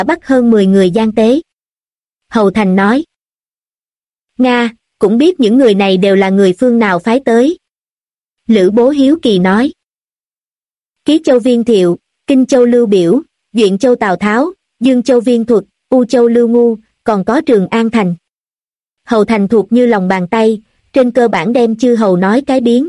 bắt hơn 10 người gian tế. Hầu Thành nói. Nga, cũng biết những người này đều là người phương nào phái tới. Lữ Bố hiếu kỳ nói. Ký Châu Viên Thiệu, Kinh Châu Lưu Biểu, Duyện Châu Tào Tháo, Dương Châu Viên Thuật, U Châu Lưu Ngu, còn có Trường An Thành. Hầu Thành thuộc như lòng bàn tay, trên cơ bản đem chư hầu nói cái biến.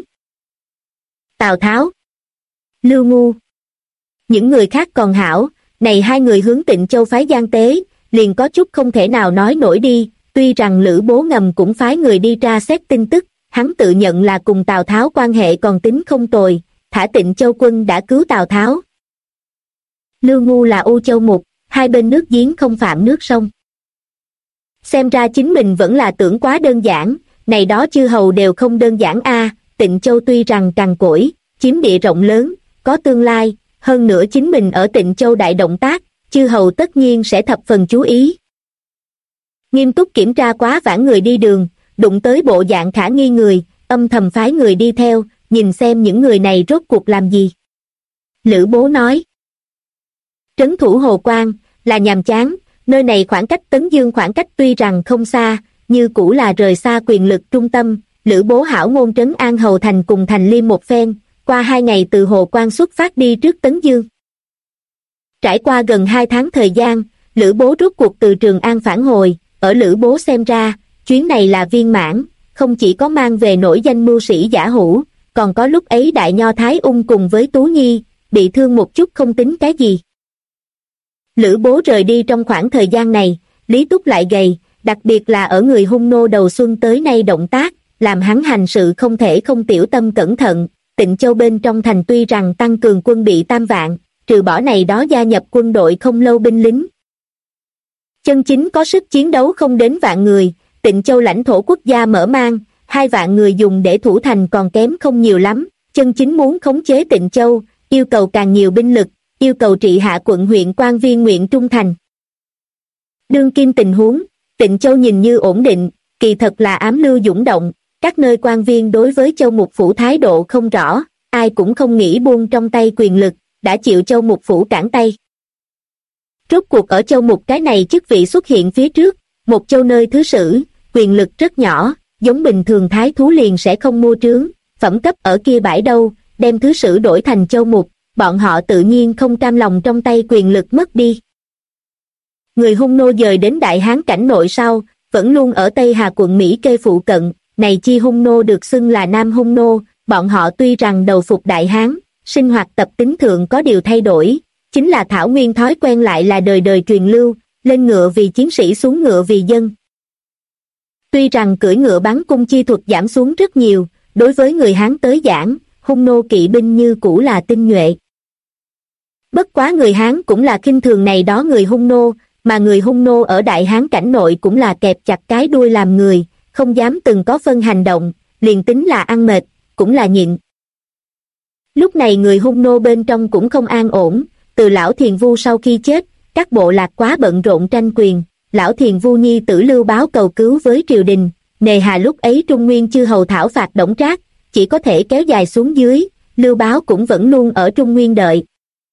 Tào Tháo, Lưu Ngu. Những người khác còn hảo, này hai người hướng Tịnh Châu phái gian tế, liền có chút không thể nào nói nổi đi, tuy rằng Lữ Bố ngầm cũng phái người đi tra xét tin tức, hắn tự nhận là cùng Tào Tháo quan hệ còn tính không tồi, thả Tịnh Châu quân đã cứu Tào Tháo. Lưu Ngu là U Châu Mục, hai bên nước giếng không phạm nước sông. Xem ra chính mình vẫn là tưởng quá đơn giản, này đó chư hầu đều không đơn giản a. Tịnh Châu tuy rằng cằn cỗi, chiếm địa rộng lớn, có tương lai, hơn nữa chính mình ở Tịnh Châu đại động tác, chư hầu tất nhiên sẽ thập phần chú ý. Nghiêm túc kiểm tra quá vãng người đi đường, đụng tới bộ dạng khả nghi người, âm thầm phái người đi theo, nhìn xem những người này rốt cuộc làm gì. Lữ Bố nói. Trấn thủ Hồ Quan, là nhàm chán, nơi này khoảng cách Tấn Dương khoảng cách tuy rằng không xa, như cũ là rời xa quyền lực trung tâm. Lữ Bố hảo ngôn trấn an Hầu Thành cùng Thành Liêm một phen, qua 2 ngày từ Hồ Quan xuất phát đi trước Tấn Dương. Trải qua gần 2 tháng thời gian, Lữ Bố rốt cuộc từ Trường An phản hồi, ở Lữ Bố xem ra, chuyến này là viên mãn, không chỉ có mang về nổi danh mưu sĩ Giả Hữu, còn có lúc ấy Đại Nho Thái Ung cùng với Tú Nhi, bị thương một chút không tính cái gì. Lữ Bố rời đi trong khoảng thời gian này, Lý Túc lại gầy, đặc biệt là ở người hung nô đầu xuân tới nay động tác, làm hắn hành sự không thể không tiểu tâm cẩn thận. Tịnh Châu bên trong thành tuy rằng tăng cường quân bị 3 vạn, trừ bỏ này đó gia nhập quân đội không lâu binh lính. Chân chính có sức chiến đấu không đến vạn người, Tịnh Châu lãnh thổ quốc gia mở mang, 2 vạn người dùng để thủ thành còn kém không nhiều lắm, chân chính muốn khống chế Tịnh Châu, yêu cầu càng nhiều binh lực, yêu cầu trị hạ quận huyện quan viên nguyện trung thành. Đương kim tình huống, Tịnh Châu nhìn như ổn định, kỳ thật là ám lưu dũng động, các nơi quan viên đối với Châu Mục Phủ thái độ không rõ, ai cũng không nghĩ buông trong tay quyền lực, đã chịu Châu Mục Phủ cản tay. Rốt cuộc ở Châu Mục cái này chức vị xuất hiện phía trước, một châu nơi thứ sử, quyền lực rất nhỏ, giống bình thường thái thú liền sẽ không mua trướng, phẩm cấp ở kia bãi đâu, đem thứ sử đổi thành Châu Mục, bọn họ tự nhiên không cam lòng trong tay quyền lực mất đi. Người hung nô dời đến Đại Hán cảnh nội sau, vẫn luôn ở Tây Hà quận Mỹ Kê phụ cận, này chi hung nô được xưng là Nam hung nô, bọn họ tuy rằng đầu phục Đại Hán, sinh hoạt tập tính thượng có điều thay đổi, chính là thảo nguyên thói quen lại là đời đời truyền lưu, lên ngựa vì chiến sĩ xuống ngựa vì dân. Tuy rằng cưỡi ngựa bắn cung chi thuật giảm xuống rất nhiều, đối với người Hán tới giảng, hung nô kỵ binh như cũ là tinh nhuệ. Bất quá người Hán cũng là khinh thường này đó người hung nô, mà người hung nô ở Đại Hán cảnh nội cũng là kẹp chặt cái đuôi làm người, không dám từng có phân hành động, liền tính là ăn mệt, cũng là nhịn. Lúc này người hung nô bên trong cũng không an ổn, từ lão Thiền Vu sau khi chết, các bộ lạc quá bận rộn tranh quyền, lão Thiền Vu nhi tử Lưu Báo cầu cứu với triều đình, nề hà lúc ấy Trung Nguyên chư hầu thảo phạt Đổng Trác, chỉ có thể kéo dài xuống dưới, Lưu Báo cũng vẫn luôn ở Trung Nguyên đợi.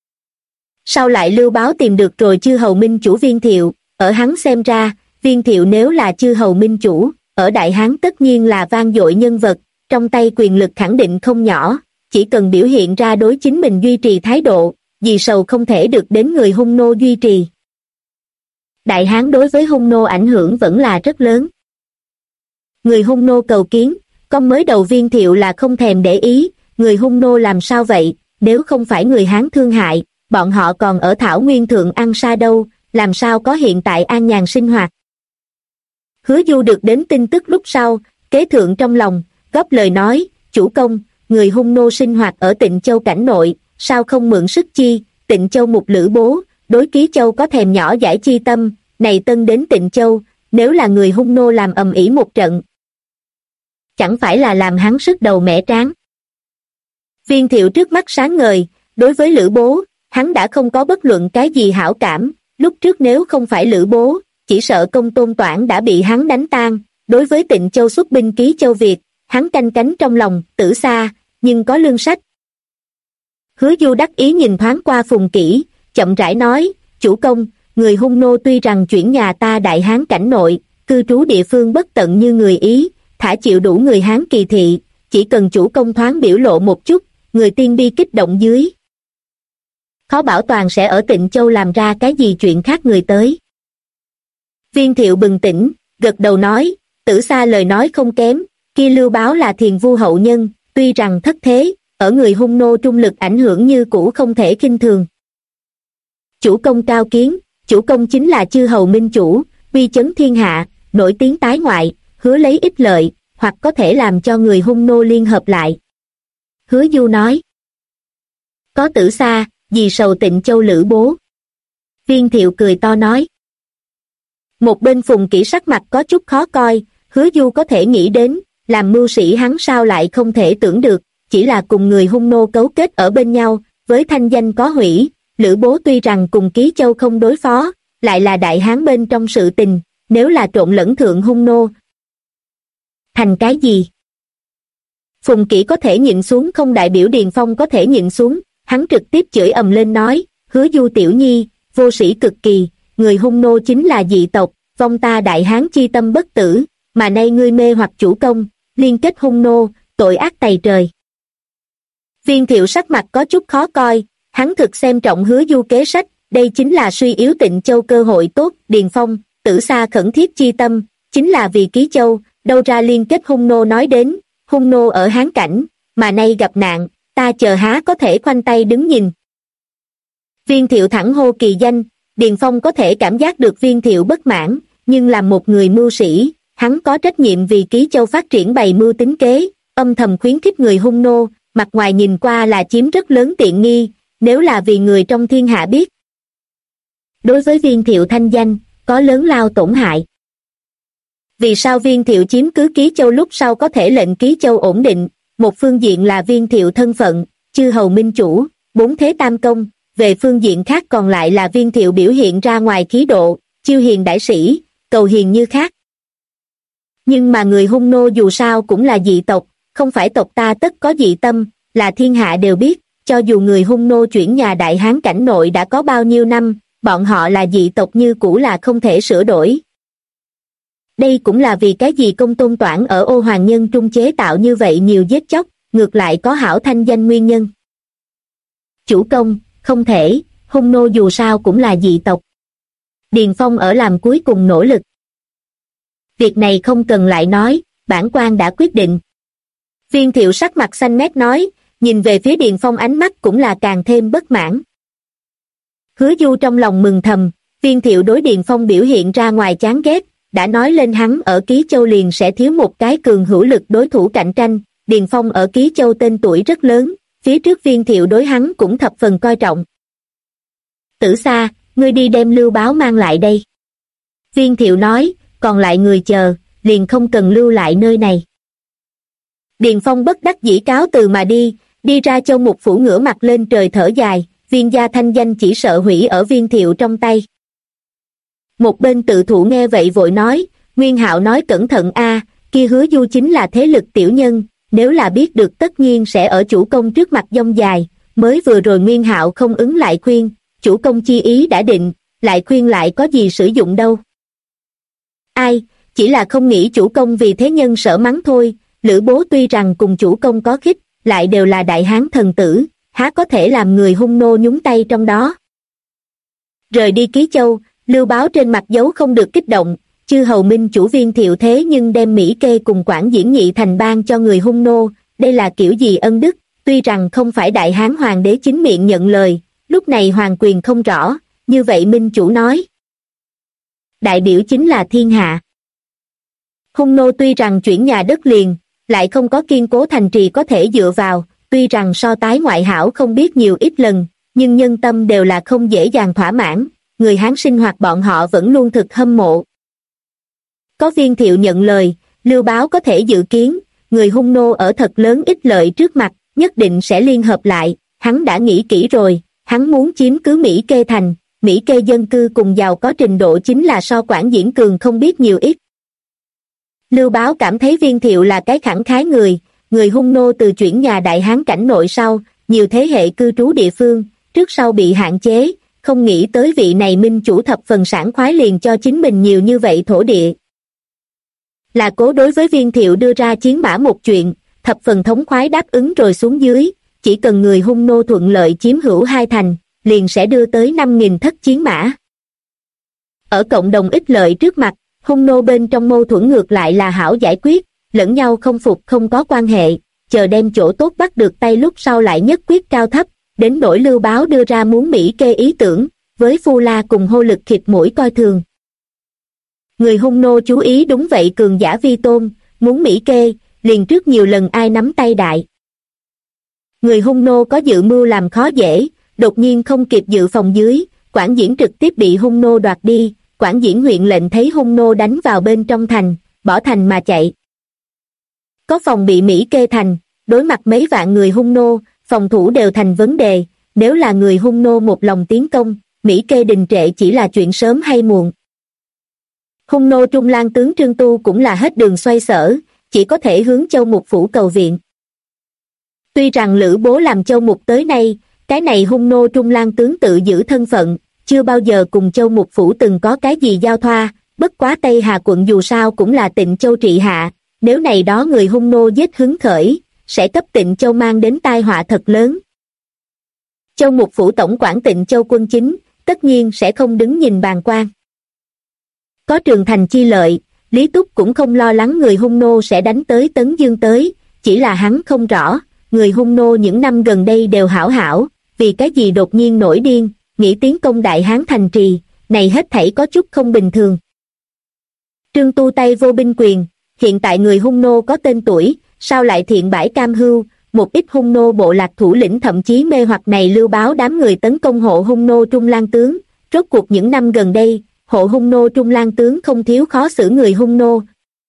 Sau lại Lưu Báo tìm được rồi chư hầu minh chủ Viên Thiệu, ở hắn xem ra, Viên Thiệu nếu là chư hầu minh chủ, ở Đại Hán tất nhiên là vang dội nhân vật, trong tay quyền lực khẳng định không nhỏ, chỉ cần biểu hiện ra đối chính mình duy trì thái độ, vì sầu không thể được đến người hung nô duy trì. Đại Hán đối với hung nô ảnh hưởng vẫn là rất lớn. Người hung nô cầu kiến, con mới đầu Viên Thiệu là không thèm để ý, người hung nô làm sao vậy, nếu không phải người Hán thương hại, bọn họ còn ở Thảo Nguyên Thượng ăn sa đâu, làm sao có hiện tại an nhàn sinh hoạt. Hứa Du được đến tin tức lúc sau, kế thượng trong lòng, góp lời nói, chủ công, người hung nô sinh hoạt ở Tịnh Châu cảnh nội, sao không mượn sức chi, Tịnh Châu Mục Lữ Bố, đối Ký Châu có thèm nhỏ giải chi tâm, này tân đến Tịnh Châu, nếu là người hung nô làm ầm ĩ một trận. Chẳng phải là làm hắn sức đầu mẻ trán. Viên Thiệu trước mắt sáng ngời, đối với Lữ Bố, hắn đã không có bất luận cái gì hảo cảm, lúc trước nếu không phải Lữ Bố, chỉ sợ Công Tôn Toản đã bị hắn đánh tan, đối với Tịnh Châu xuất binh Ký Châu Việt, hắn canh cánh trong lòng, tử xa, nhưng có lương sách. Hứa Du đắc ý nhìn thoáng qua Phùng Kỷ, chậm rãi nói, chủ công, người Hung nô tuy rằng chuyển nhà ta Đại Hán cảnh nội, cư trú địa phương bất tận như người Ý, thả chịu đủ người Hán kỳ thị, chỉ cần chủ công thoáng biểu lộ một chút, người Tiên Bi kích động dưới. Khó bảo toàn sẽ ở Tịnh Châu làm ra cái gì chuyện khác người tới. Viên Thiệu bừng tỉnh, gật đầu nói, Tử Sa lời nói không kém, kia Lưu Báo là thiền vu hậu nhân, tuy rằng thất thế, ở người Hung nô trung lực ảnh hưởng như cũ không thể khinh thường. Chủ công cao kiến, chủ công chính là chư hầu minh chủ, uy chấn thiên hạ, nổi tiếng tái ngoại, hứa lấy ích lợi, hoặc có thể làm cho người Hung nô liên hợp lại. Hứa Du nói, có Tử Sa, vì sầu Tịnh Châu Lữ Bố. Viên Thiệu cười to nói. Một bên Phùng Kỷ sắc mặt có chút khó coi, Hứa Du có thể nghĩ đến, làm mưu sĩ hắn sao lại không thể tưởng được, chỉ là cùng người Hung nô cấu kết ở bên nhau, với thanh danh có hủy, Lữ Bố tuy rằng cùng Ký Châu không đối phó, lại là Đại Hán bên trong sự tình, nếu là trộn lẫn thượng Hung nô. Thành cái gì? Phùng Kỷ có thể nhịn xuống không đại biểu Điền Phong có thể nhịn xuống, hắn trực tiếp chửi ầm lên nói, Hứa Du tiểu nhi, vô sĩ cực kỳ, người Hung nô chính là dị tộc, vong ta Đại Hán chi tâm bất tử, mà nay ngươi mê hoặc chủ công, liên kết Hung nô, tội ác tày trời. Viên Thiệu sắc mặt có chút khó coi, hắn thực xem trọng Hứa Du kế sách, đây chính là suy yếu Tịnh Châu cơ hội tốt, Điền Phong, Tử Sa khẩn thiết chi tâm, chính là vì Ký Châu, đâu ra liên kết Hung nô nói đến, Hung nô ở Hán cảnh, mà nay gặp nạn, ta chờ há có thể khoanh tay đứng nhìn. Viên Thiệu thẳng hô kỳ danh, Điền Phong có thể cảm giác được Viên Thiệu bất mãn, nhưng làm một người mưu sĩ, hắn có trách nhiệm vì Ký Châu phát triển bày mưu tính kế, âm thầm khuyến khích người Hung nô, mặt ngoài nhìn qua là chiếm rất lớn tiện nghi, nếu là vì người trong thiên hạ biết. Đối với Viên Thiệu thanh danh, có lớn lao tổn hại. Vì sao Viên Thiệu chiếm cứ Ký Châu lúc sau có thể lệnh Ký Châu ổn định, một phương diện là Viên Thiệu thân phận, chư hầu minh chủ, bốn thế tam công, về phương diện khác còn lại là Viên Thiệu biểu hiện ra ngoài khí độ, chiêu hiền đãi sĩ, cầu hiền như khác. Nhưng mà người Hung nô dù sao cũng là dị tộc, không phải tộc ta tất có dị tâm, là thiên hạ đều biết, cho dù người Hung nô chuyển nhà Đại Hán cảnh nội đã có bao nhiêu năm, bọn họ là dị tộc như cũ là không thể sửa đổi. Đây cũng là vì cái gì Công Tôn Toản ở Ô Hoàng Nhân Trung chế tạo như vậy nhiều giết chóc, ngược lại có hảo thanh danh nguyên nhân. Chủ công, không thể, Hung nô dù sao cũng là dị tộc. Điền Phong ở làm cuối cùng nỗ lực. Việc này không cần lại nói, bản quan đã quyết định. Viên Thiệu sắc mặt xanh mét nói, nhìn về phía Điền Phong ánh mắt cũng là càng thêm bất mãn. Hứa Du trong lòng mừng thầm, Viên Thiệu đối Điền Phong biểu hiện ra ngoài chán ghét, đã nói lên hắn ở Ký Châu liền sẽ thiếu một cái cường hữu lực đối thủ cạnh tranh, Điền Phong ở Ký Châu tên tuổi rất lớn, phía trước Viên Thiệu đối hắn cũng thập phần coi trọng. Tử Sa, ngươi đi đem Lưu Báo mang lại đây. Viên Thiệu nói, còn lại người chờ, liền không cần lưu lại nơi này. Điền Phong bất đắc dĩ cáo từ mà đi ra Châu Mục Phủ ngửa mặt lên trời thở dài, Viên gia thanh danh chỉ sợ hủy ở Viên Thiệu trong tay. Một bên tự thủ nghe vậy vội nói, Nguyên Hạo nói cẩn thận a, kia Hứa Du chính là thế lực tiểu nhân, nếu là biết được tất nhiên sẽ ở chủ công trước mặt dông dài, mới vừa rồi Nguyên Hạo không ứng lại khuyên, chủ công chi ý đã định, lại khuyên lại có gì sử dụng đâu. Ai, chỉ là không nghĩ chủ công vì thế nhân sợ mắng thôi, Lữ Bố tuy rằng cùng chủ công có khích, lại đều là Đại Hán thần tử, há có thể làm người Hung nô nhúng tay trong đó. Rời đi Ký Châu, Lưu Báo trên mặt dấu không được kích động, chư hầu minh chủ Viên Thiệu thế nhưng đem Mỹ Kê cùng Quảng Diễn Nhị thành ban cho người Hung nô, đây là kiểu gì ân đức, tuy rằng không phải Đại Hán hoàng đế chính miệng nhận lời, lúc này hoàng quyền không rõ, như vậy minh chủ nói. Đại biểu chính là thiên hạ. Hung nô tuy rằng chuyển nhà đất liền, lại không có kiên cố thành trì có thể dựa vào, tuy rằng so tái ngoại hảo không biết nhiều ít lần, nhưng nhân tâm đều là không dễ dàng thỏa mãn, người Hán sinh hoạt bọn họ vẫn luôn thực hâm mộ. Có Viên Thiệu nhận lời, Lưu Báo có thể dự kiến, người Hung nô ở thật lớn ích lợi trước mặt, nhất định sẽ liên hợp lại, hắn đã nghĩ kỹ rồi, hắn muốn chiếm cứ Mỹ Kê thành, Mỹ Kê dân cư cùng giàu có trình độ chính là so Quảng Diễn Cường không biết nhiều ít. Lưu Báo cảm thấy Viên Thiệu là cái khẳng khái người Hung nô từ chuyển nhà Đại Hán cảnh nội sau, nhiều thế hệ cư trú địa phương, trước sau bị hạn chế, không nghĩ tới vị này minh chủ thập phần sảng khoái liền cho chính mình nhiều như vậy thổ địa. Là Cố đối với Viên Thiệu đưa ra chiến mã một chuyện, thập phần thống khoái đáp ứng rồi xuống dưới, chỉ cần người Hung nô thuận lợi chiếm hữu 2 thành, liền sẽ đưa tới 5.000 thất chiến mã. Ở cộng đồng ích lợi trước mặt, Hung nô bên trong mâu thuẫn ngược lại là hảo giải quyết, lẫn nhau không phục không có quan hệ, chờ đem chỗ tốt bắt được tay lúc sau lại nhất quyết cao thấp, đến nỗi Lưu Báo đưa ra muốn Mỹ Kê ý tưởng, với Phu La cùng Hô Lực khịt mũi coi thường. Người Hung nô chú ý đúng vậy cường giả vi tôn, muốn Mỹ Kê, liền trước nhiều lần ai nắm tay đại. Người Hung nô có dự mưu làm khó dễ, đột nhiên không kịp dự phòng dưới, Quảng Diễn trực tiếp bị Hung nô đoạt đi, Quảng Diễn huyện lệnh thấy Hung nô đánh vào bên trong thành, bỏ thành mà chạy. Có phòng bị Mỹ Kê thành, đối mặt mấy vạn người Hung nô, phòng thủ đều thành vấn đề, nếu là người Hung nô một lòng tiến công, Mỹ Kê đình trệ chỉ là chuyện sớm hay muộn. Hung nô Trung Lang tướng Trương Tu cũng là hết đường xoay sở, chỉ có thể hướng Châu Mục phủ cầu viện. Tuy rằng Lữ Bố làm Châu Mục tới nay, cái này Hung nô Trung Lang tướng tự giữ thân phận, chưa bao giờ cùng Châu Mục phủ từng có cái gì giao thoa, bất quá Tây Hà quận dù sao cũng là Tịnh Châu trị hạ, nếu này đó người Hung nô giết hứng khởi, sẽ cấp Tịnh Châu mang đến tai họa thật lớn. Châu Mục phủ tổng quản Tịnh Châu quân chính, tất nhiên sẽ không đứng nhìn bàng quan. Có Trường Thành chi lợi, Lý Túc cũng không lo lắng người Hung nô sẽ đánh tới Tấn Dương tới, chỉ là hắn không rõ, người Hung nô những năm gần đây đều hảo hảo, vì cái gì đột nhiên nổi điên, nghĩ tiến công Đại Hán thành trì, này hết thảy có chút không bình thường. Trương Tu tay vô binh quyền, hiện tại người Hung nô có tên tuổi, sao lại thiện bãi cam hưu, một ít Hung nô bộ lạc thủ lĩnh thậm chí mê hoặc này Lưu Báo đám người tấn công hộ Hung nô Trung Lang tướng, rốt cuộc những năm gần đây, hộ Hung nô Trung Lang tướng không thiếu khó xử người Hung nô.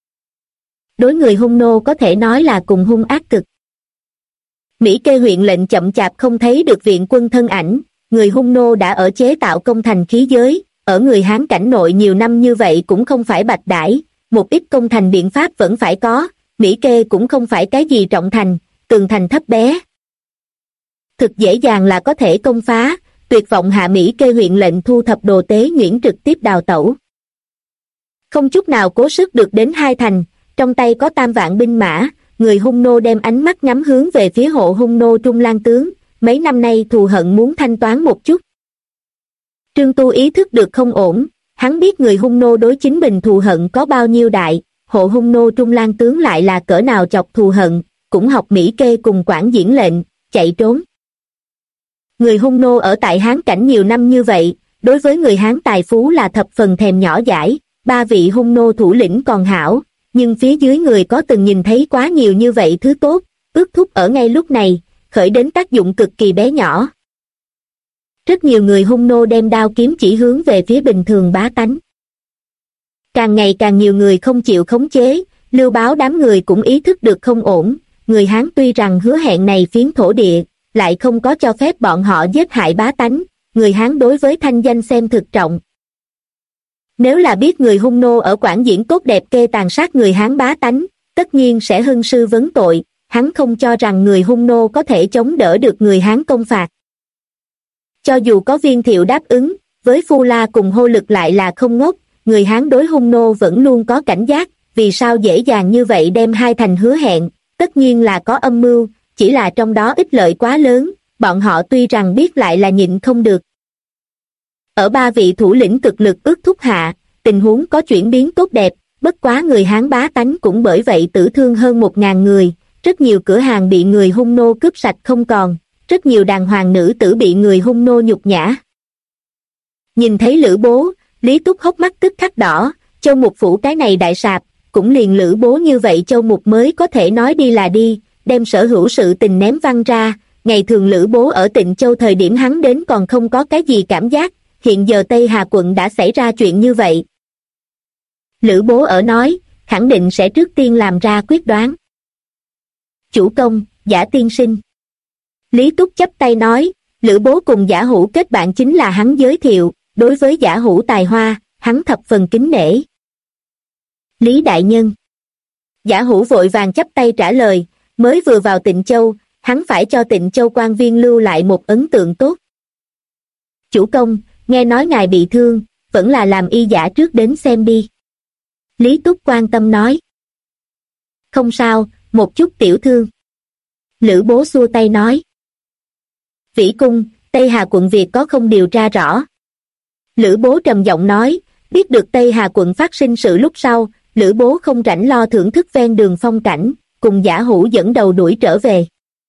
Đối người Hung nô có thể nói là cùng hung ác cực. Mỹ Kê huyện lệnh chậm chạp không thấy được viện quân thân ảnh, người Hung nô đã ở chế tạo công thành khí giới, ở người Hán cảnh nội nhiều năm như vậy cũng không phải bạch đãi, một ít công thành biện pháp vẫn phải có, Mỹ Kê cũng không phải cái gì trọng thành, tường thành thấp bé. Thực dễ dàng là có thể công phá, tuyệt vọng hạ Mỹ Kê huyện lệnh thu thập đồ tế nhuyễn trực tiếp đào tẩu. Không chút nào cố sức được đến 2 thành, trong tay có 3 vạn binh mã, người Hung nô đem ánh mắt nhắm hướng về phía hộ Hung nô Trung Lang tướng, mấy năm nay thù hận muốn thanh toán một chút. Trương Tu ý thức được không ổn, hắn biết người Hung nô đối chính mình thù hận có bao nhiêu đại, hộ Hung nô Trung Lang tướng lại là cỡ nào chọc thù hận, cũng học Mỹ Kê cùng Quảng Diễn lệnh, chạy trốn. Người Hung nô ở tại Hán cảnh nhiều năm như vậy, đối với người Hán tài phú là thập phần thèm nhỏ dãi, 3 vị Hung nô thủ lĩnh còn hảo, nhưng phía dưới người có từng nhìn thấy quá nhiều như vậy thứ tốt, ước thúc ở ngay lúc này, khởi đến tác dụng cực kỳ bé nhỏ. Rất nhiều người Hung nô đem đao kiếm chỉ hướng về phía bình thường bá tánh. Càng ngày càng nhiều người không chịu khống chế, Lưu Báo đám người cũng ý thức được không ổn, người Hán tuy rằng hứa hẹn này phiến thổ địa, lại không có cho phép bọn họ giết hại bá tánh, người Hán đối với thanh danh xem thực trọng. Nếu là biết người Hung nô ở Quảng Diễn Cốt Đẹp Kê tàn sát người Hán bá tánh, tất nhiên sẽ hưng sư vấn tội, hắn không cho rằng người Hung nô có thể chống đỡ được người Hán công phạt. Cho dù có Viên Thiệu đáp ứng, với Phu La cùng Hô Lực lại là không ngốc, người Hán đối Hung nô vẫn luôn có cảnh giác, vì sao dễ dàng như vậy đem 2 thành hứa hẹn, tất nhiên là có âm mưu, chỉ là trong đó ích lợi quá lớn, bọn họ tuy rằng biết lại là nhịn không được. Ở 3 vị thủ lĩnh cực lực ước thúc hạ, tình huống có chuyển biến tốt đẹp, bất quá người Hán bá tánh cũng bởi vậy tử thương hơn 1.000 người, rất nhiều cửa hàng bị người Hung nô cướp sạch không còn, rất nhiều đàng hoàng nữ tử bị người Hung nô nhục nhã. Nhìn thấy Lữ Bố, Lý Túc hốc mắt tức khắc đỏ, Châu Mục phủ cái này đại sạp, cũng liền Lữ Bố như vậy Châu Mục mới có thể nói đi là đi, đem sở hữu sự tình ném văng ra, ngày thường Lữ Bố ở Tịnh Châu thời điểm hắn đến còn không có cái gì cảm giác, hiện giờ Tây Hà quận đã xảy ra chuyện như vậy. Lữ Bố ở nói, khẳng định sẽ trước tiên làm ra quyết đoán. Chủ công, Giả tiên sinh. Lý Túc chắp tay nói, Lữ Bố cùng Giả Hữu kết bạn chính là hắn giới thiệu, đối với Giả Hữu tài hoa, hắn thập phần kính nể. Lý đại nhân. Giả Hữu vội vàng chắp tay trả lời, mới vừa vào Tịnh Châu, hắn phải cho Tịnh Châu quan viên lưu lại một ấn tượng tốt. Chủ công, nghe nói ngài bị thương, vẫn là làm y giả trước đến xem đi. Lý Túc quan tâm nói. Không sao, một chút tiểu thương. Lữ Bố xua tay nói. Vĩ cung, Tây Hà quận việc có không điều tra rõ. Lữ Bố trầm giọng nói, biết được Tây Hà quận phát sinh sự lúc sau, Lữ Bố không rảnh lo thưởng thức ven đường phong cảnh, cùng Giả Hữu dẫn đầu đuổi trở về.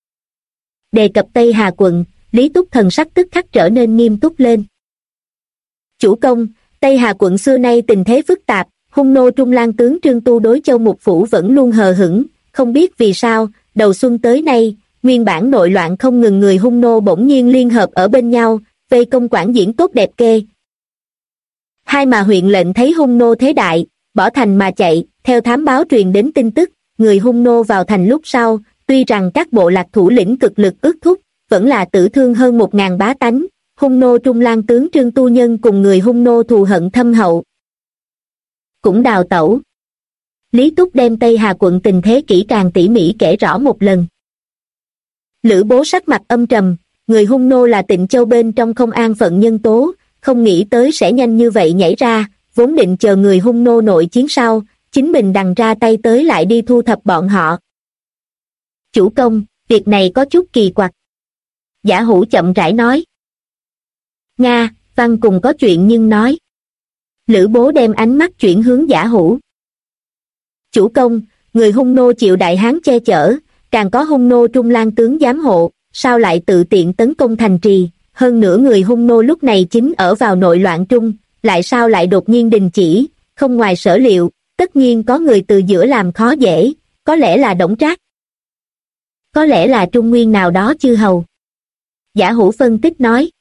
Đề cập Tây Hà quận, Lý Túc thần sắc tức khắc trở nên nghiêm túc lên. Chủ công, Tây Hà quận xưa nay tình thế phức tạp, hung nô Trung Lang tướng Trương Tu đối Châu Mục Phủ vẫn luôn hờ hững, không biết vì sao, đầu xuân tới nay, nguyên bản nội loạn không ngừng người hung nô bỗng nhiên liên hợp ở bên nhau, vây công quản diễn tốt đẹp kê. Hai mà huyện lệnh thấy hung nô thế đại, bỏ thành mà chạy, theo thám báo truyền đến tin tức, người hung nô vào thành lúc sau, tuy rằng các bộ lạc thủ lĩnh cực lực ước thúc, vẫn là tử thương hơn 1.000 bá tánh, hung nô Trung Lang tướng Trương Tu Nhân cùng người hung nô thù hận thâm hậu. Cũng đào tẩu. Lý Túc đem Tây Hà quận tình thế kỹ càng tỉ mỉ kể rõ một lần. Lữ Bố sắc mặt âm trầm, người hung nô là Tịnh Châu bên trong không an phận nhân tố, không nghĩ tới sẽ nhanh như vậy nhảy ra, vốn định chờ người hung nô nội chiến sau, chính mình đằng ra tay tới lại đi thu thập bọn họ. Chủ công, việc này có chút kỳ quặc. Giả Hữu chậm rãi nói. Nga, Văn cùng có chuyện nhưng nói. Lữ Bố đem ánh mắt chuyển hướng Giả Hữu. Chủ công, người hung nô chịu đại hán che chở, càng có hung nô Trung Lang tướng giám hộ, sao lại tự tiện tấn công thành trì, hơn nữa người hung nô lúc này chính ở vào nội loạn trung, lại sao lại đột nhiên đình chỉ, không ngoài sở liệu, tất nhiên có người từ giữa làm khó dễ, có lẽ là Đổng Trác. Có lẽ là Trung Nguyên nào đó chư hầu. Giả Hữu phân tích nói.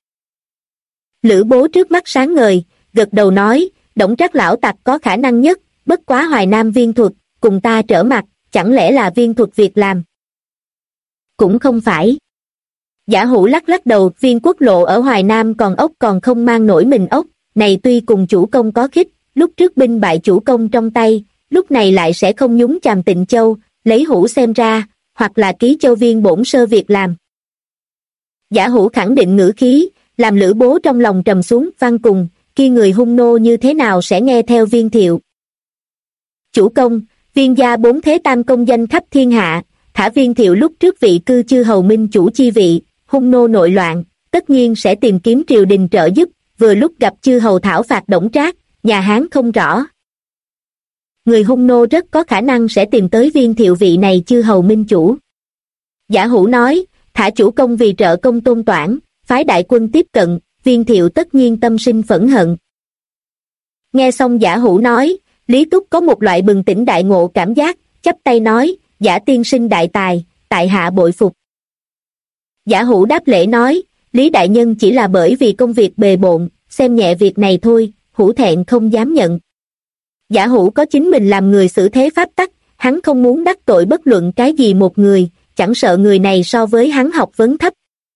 Lữ Bố trước mắt sáng ngời, gật đầu nói, Đổng Trác lão tặc có khả năng nhất, bất quá Hoài Nam viên thuật, cùng ta trở mặt, chẳng lẽ là viên thuật việc làm? Cũng không phải. Giả Hữu lắc lắc đầu, viên quốc lộ ở Hoài Nam còn ốc còn không mang nổi mình ốc, này tuy cùng chủ công có khích, lúc trước binh bại chủ công trong tay, lúc này lại sẽ không nhúng chàm Tịnh Châu, lấy Hữu xem ra, hoặc là ký châu viên bổn sơ việc làm. Giả Hữu khẳng định ngữ khí, làm Lữ Bố trong lòng trầm xuống, Văn cùng, khi người hung nô như thế nào sẽ nghe theo Viên Thiệu. Chủ công, Viên gia 4 thế tam công danh khắp thiên hạ, thả Viên Thiệu lúc trước vị cư chư hầu minh chủ chi vị, hung nô nội loạn, tất nhiên sẽ tìm kiếm triều đình trợ giúp, vừa lúc gặp chư hầu thảo phạt Đổng Trác, nhà Hán không rõ. Người hung nô rất có khả năng sẽ tìm tới Viên Thiệu vị này chư hầu minh chủ. Giả Hữu nói, thả chủ công vì trợ công Tôn Toản, phái đại quân tiếp cận, Viên Thiệu tất nhiên tâm sinh phẫn hận. Nghe xong Giả Hữu nói, Lý Túc có một loại bừng tỉnh đại ngộ cảm giác, chắp tay nói, Giả tiên sinh đại tài, tại hạ bội phục. Giả Hữu đáp lễ nói, Lý đại nhân chỉ là bởi vì công việc bề bộn, xem nhẹ việc này thôi, Hữu thẹn không dám nhận. Giả Hữu có chính mình làm người xử thế pháp tắc, hắn không muốn đắc tội bất luận cái gì một người, chẳng sợ người này so với hắn học vấn thấp.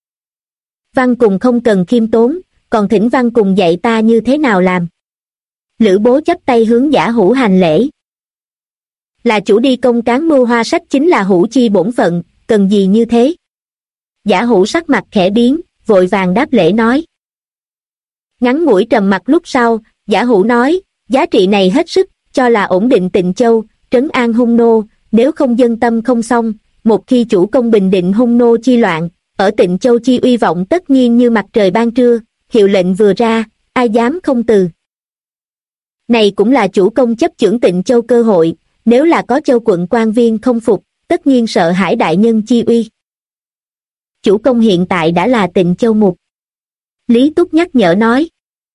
Văn cùng không cần khiêm tốn, còn thỉnh Văn cùng dạy ta như thế nào làm. Lữ Bố chắp tay hướng Giả Hữu hành lễ. Là chủ đi công cán mưu hoa sách chính là Hữu chi bổn phận, cần gì như thế. Giả Hữu sắc mặt khẽ biến, vội vàng đáp lễ nói. Ngắn ngủi trầm mặc lúc sau, Giả Hữu nói, giá trị này hết sức, cho là ổn định Tịnh Châu, trấn an hung nô, nếu không dân tâm không xong, một khi chủ công bình định hung nô chi loạn, ở Tịnh Châu chi uy vọng tất nhiên như mặt trời ban trưa, hiệu lệnh vừa ra, ai dám không từ. Này cũng là chủ công chấp chưởng Tịnh Châu cơ hội, nếu là có châu quận quan viên không phục, tất nhiên sợ hãi đại nhân chi uy. Chủ công hiện tại đã là Tịnh Châu mục. Lý Túc nhắc nhở nói.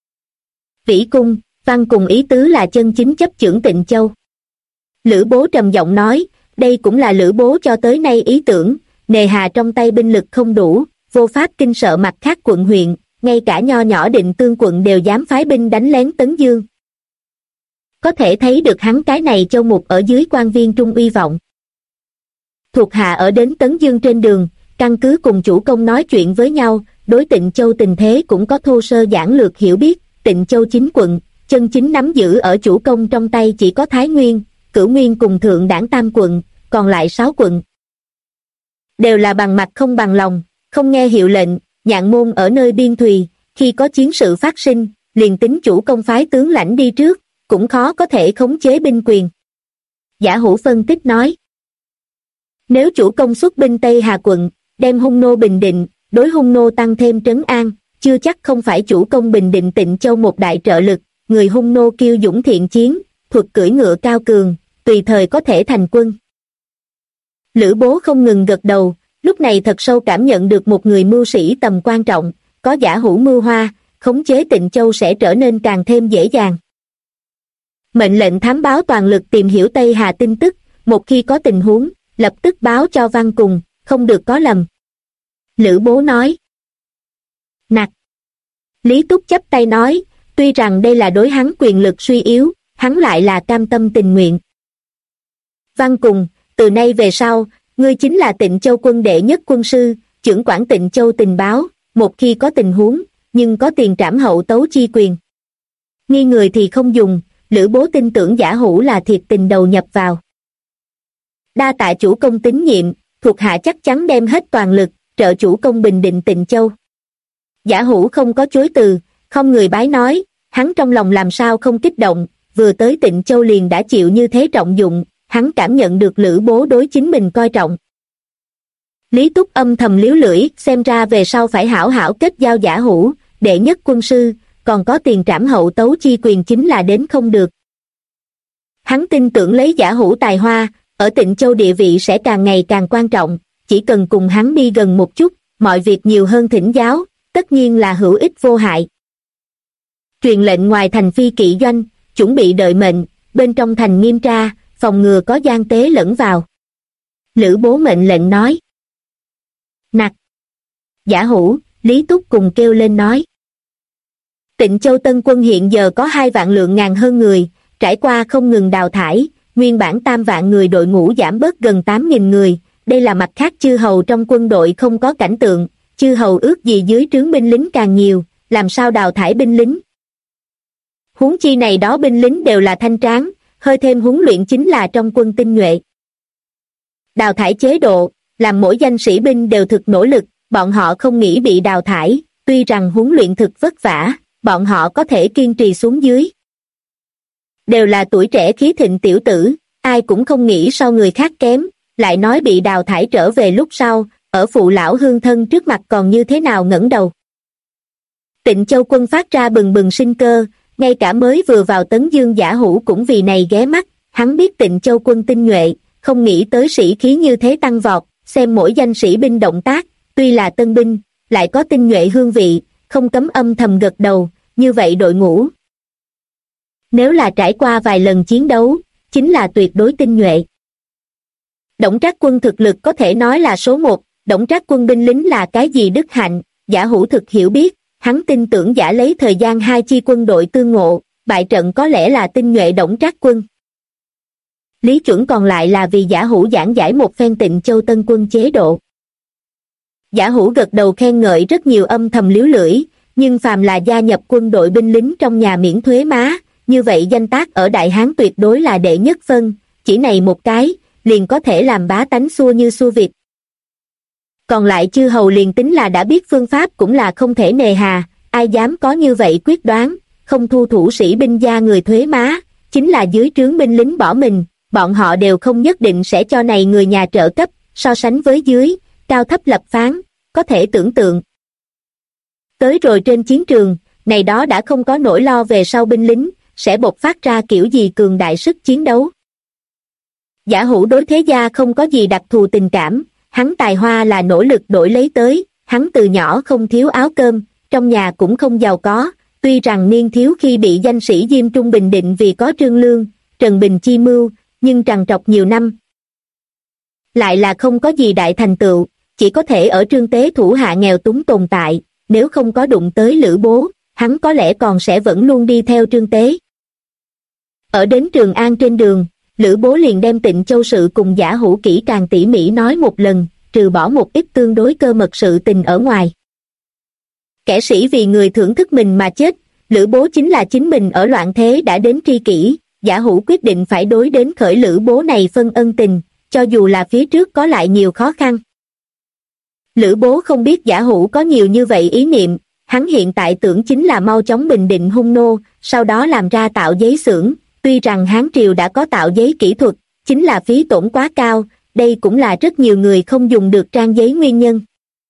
Vĩ cung, Văn cùng ý tứ là chân chính chấp chưởng Tịnh Châu. Lữ Bố trầm giọng nói, đây cũng là Lữ Bố cho tới nay ý tưởng, nề hà trong tay binh lực không đủ, vô pháp kinh sợ mặt khác quận huyện, ngay cả nho nhỏ Định Tương quận đều dám phái binh đánh lén Tấn Dương. Có thể thấy được hắn cái này châu mục ở dưới quan viên trung uy vọng. Thuộc hạ ở đến Tấn Dương trên đường, căn cứ cùng chủ công nói chuyện với nhau, đối Tịnh Châu tình thế cũng có thô sơ giản lược hiểu biết, Tịnh Châu 9 quận, chân chính nắm giữ ở chủ công trong tay chỉ có Thái Nguyên, Cửu Nguyên cùng Thượng Đảng Tam quận, còn lại 6 quận. Đều là bằng mặt không bằng lòng, không nghe hiệu lệnh, Nhạn Môn ở nơi biên thùy, khi có chiến sự phát sinh, liền tính chủ công phái tướng lãnh đi trước, cũng khó có thể khống chế binh quyền. Giả Hủ phân tích nói. Nếu chủ công xuất binh Tây Hà quận, đem hung nô bình định, đối hung nô tăng thêm trấn an, chưa chắc không phải chủ công bình định Tịnh Châu một đại trợ lực, người hung nô kiêu dũng thiện chiến, thuật cưỡi ngựa cao cường, tùy thời có thể thành quân. Lữ Bố không ngừng gật đầu, lúc này thật sâu cảm nhận được một người mưu sĩ tầm quan trọng, có Giả Hủ mưu hoa, khống chế Tịnh Châu sẽ trở nên càng thêm dễ dàng. Mệnh lệnh thám báo toàn lực tìm hiểu Tây Hà tin tức, một khi có tình huống, lập tức báo cho Văn Cùng, không được có lầm. Lữ Bố nói. Nặc. Lý Túc chắp tay nói, tuy rằng đây là đối hắn quyền lực suy yếu, hắn lại là cam tâm tình nguyện. Văn Cùng, từ nay về sau, ngươi chính là Tịnh Châu quân đệ nhất quân sư, trưởng quản Tịnh Châu tình báo, một khi có tình huống, nhưng có tiền trảm hậu tấu chi quyền. Nghi người thì không dùng, Lữ Bố tin tưởng Giả Hủ là thiệt tình đầu nhập vào. Đa tạ chủ công tín nhiệm, thuộc hạ chắc chắn đem hết toàn lực, trợ chủ công bình định Tịnh Châu. Giả Hủ không có chối từ, không người bái nói, hắn trong lòng làm sao không kích động, vừa tới Tịnh Châu liền đã chịu như thế trọng dụng, hắn cảm nhận được Lữ Bố đối chính mình coi trọng. Lý Túc âm thầm liếu lưỡi, xem ra về sau phải hảo hảo kết giao Giả Hủ, đệ nhất quân sư, còn có tiền trảm hậu tấu chi quyền chính là đến không được. Hắn tin tưởng lấy Giả Hủ tài hoa, ở Tịnh Châu địa vị sẽ càng ngày càng quan trọng, chỉ cần cùng hắn đi gần một chút, mọi việc nhiều hơn thỉnh giáo, tất nhiên là hữu ích vô hại. Truyền lệnh ngoài thành phi kỵ doanh, chuẩn bị đợi mệnh, bên trong thành nghiêm tra, phòng ngừa có gian tế lẫn vào. Lữ Bố mệnh lệnh nói. Nặc. Giả Hủ, Lý Túc cùng kêu lên nói. Tịnh Châu Tân quân hiện giờ có 2 vạn lượng ngàn hơn người, trải qua không ngừng đào thải, nguyên bản 3 vạn người đội ngũ giảm bớt gần 8.000 người, đây là mặt khác chư hầu trong quân đội không có cảnh tượng, chư hầu ước gì dưới trướng binh lính càng nhiều, làm sao đào thải binh lính. Huống chi này đó binh lính đều là thanh tráng, hơi thêm huấn luyện chính là trong quân tinh nhuệ. Đào thải chế độ, làm mỗi danh sĩ binh đều thực nỗ lực, bọn họ không nghĩ bị đào thải, tuy rằng huấn luyện thực vất vả, bọn họ có thể kiên trì xuống dưới. Đều là tuổi trẻ khí thịnh tiểu tử, ai cũng không nghĩ sau người khác kém, lại nói bị đào thải trở về lúc sau, ở phụ lão hương thân trước mặt còn như thế nào ngẩng đầu. Tịnh Châu quân phát ra bừng bừng sinh cơ, ngay cả mới vừa vào Tấn Dương Giả Hủ cũng vì này ghé mắt, hắn biết Tịnh Châu quân tinh nhuệ, không nghĩ tới sĩ khí như thế tăng vọt, xem mỗi danh sĩ binh động tác, tuy là tân binh, lại có tinh nhuệ hương vị, không cấm âm thầm gật đầu, như vậy đội ngũ. Nếu là trải qua vài lần chiến đấu, chính là tuyệt đối tinh nhuệ. Đổng Trác quân thực lực có thể nói là số 1, Đổng Trác quân binh lính là cái gì đức hạnh, Giả Hủ thực hiểu biết, hắn tin tưởng Giả lấy thời gian 2 chi quân đội tương ngộ, bại trận có lẽ là tinh nhuệ Đổng Trác quân. Lý Chuẩn còn lại là vì Giả Hủ giảng giải một phen Tịnh Châu Tân quân chế độ. Giả Hủ gật đầu khen ngợi rất nhiều âm thầm liếu lưỡi, nhưng phàm là gia nhập quân đội binh lính trong nhà miễn thuế má, như vậy danh tác ở Đại Hán tuyệt đối là đệ nhất phân, chỉ này một cái, liền có thể làm bá tánh xua như xua vịt. Còn lại chư hầu liền tính là đã biết phương pháp cũng là không thể nề hà, ai dám có như vậy quyết đoán, không thu thủ sĩ binh gia người thuế má, chính là dưới trướng binh lính bỏ mình, bọn họ đều không nhất định sẽ cho này người nhà trợ cấp, so sánh với dưới, cao thấp lập phán, có thể tưởng tượng. Tới rồi trên chiến trường, này đó đã không có nỗi lo về sau binh lính, sẽ bộc phát ra kiểu gì cường đại sức chiến đấu. Giả Hủ đối thế gia không có gì đặc thù tình cảm, hắn tài hoa là nỗ lực đổi lấy tới, hắn từ nhỏ không thiếu áo cơm, trong nhà cũng không giàu có, tuy rằng niên thiếu khi bị danh sĩ Diêm Trung bình định vì có trương lương, Trần Bình chi mưu, nhưng trằn trọc nhiều năm. Lại là không có gì đại thành tựu, chỉ có thể ở Trương Tế thủ hạ nghèo túng tồn tại, nếu không có đụng tới Lữ Bố, hắn có lẽ còn sẽ vẫn luôn đi theo Trương Tế. Ở đến Trường An trên đường, Lữ Bố liền đem Tịnh Châu sự cùng Giả Hủ kỹ càng tỉ mỉ nói một lần, trừ bỏ một ít tương đối cơ mật sự tình ở ngoài. Kẻ sĩ vì người thưởng thức mình mà chết, Lữ Bố chính là chính mình ở loạn thế đã đến tri kỷ, Giả Hủ quyết định phải đối đến khởi Lữ Bố này phân ân tình, cho dù là phía trước có lại nhiều khó khăn. Lữ Bố không biết Giả Hủ có nhiều như vậy ý niệm, hắn hiện tại tưởng chính là mau chóng bình định hung nô, sau đó làm ra tạo giấy xưởng. Tuy rằng Hán triều đã có tạo giấy kỹ thuật, chính là phí tổn quá cao, đây cũng là rất nhiều người không dùng được trang giấy nguyên nhân.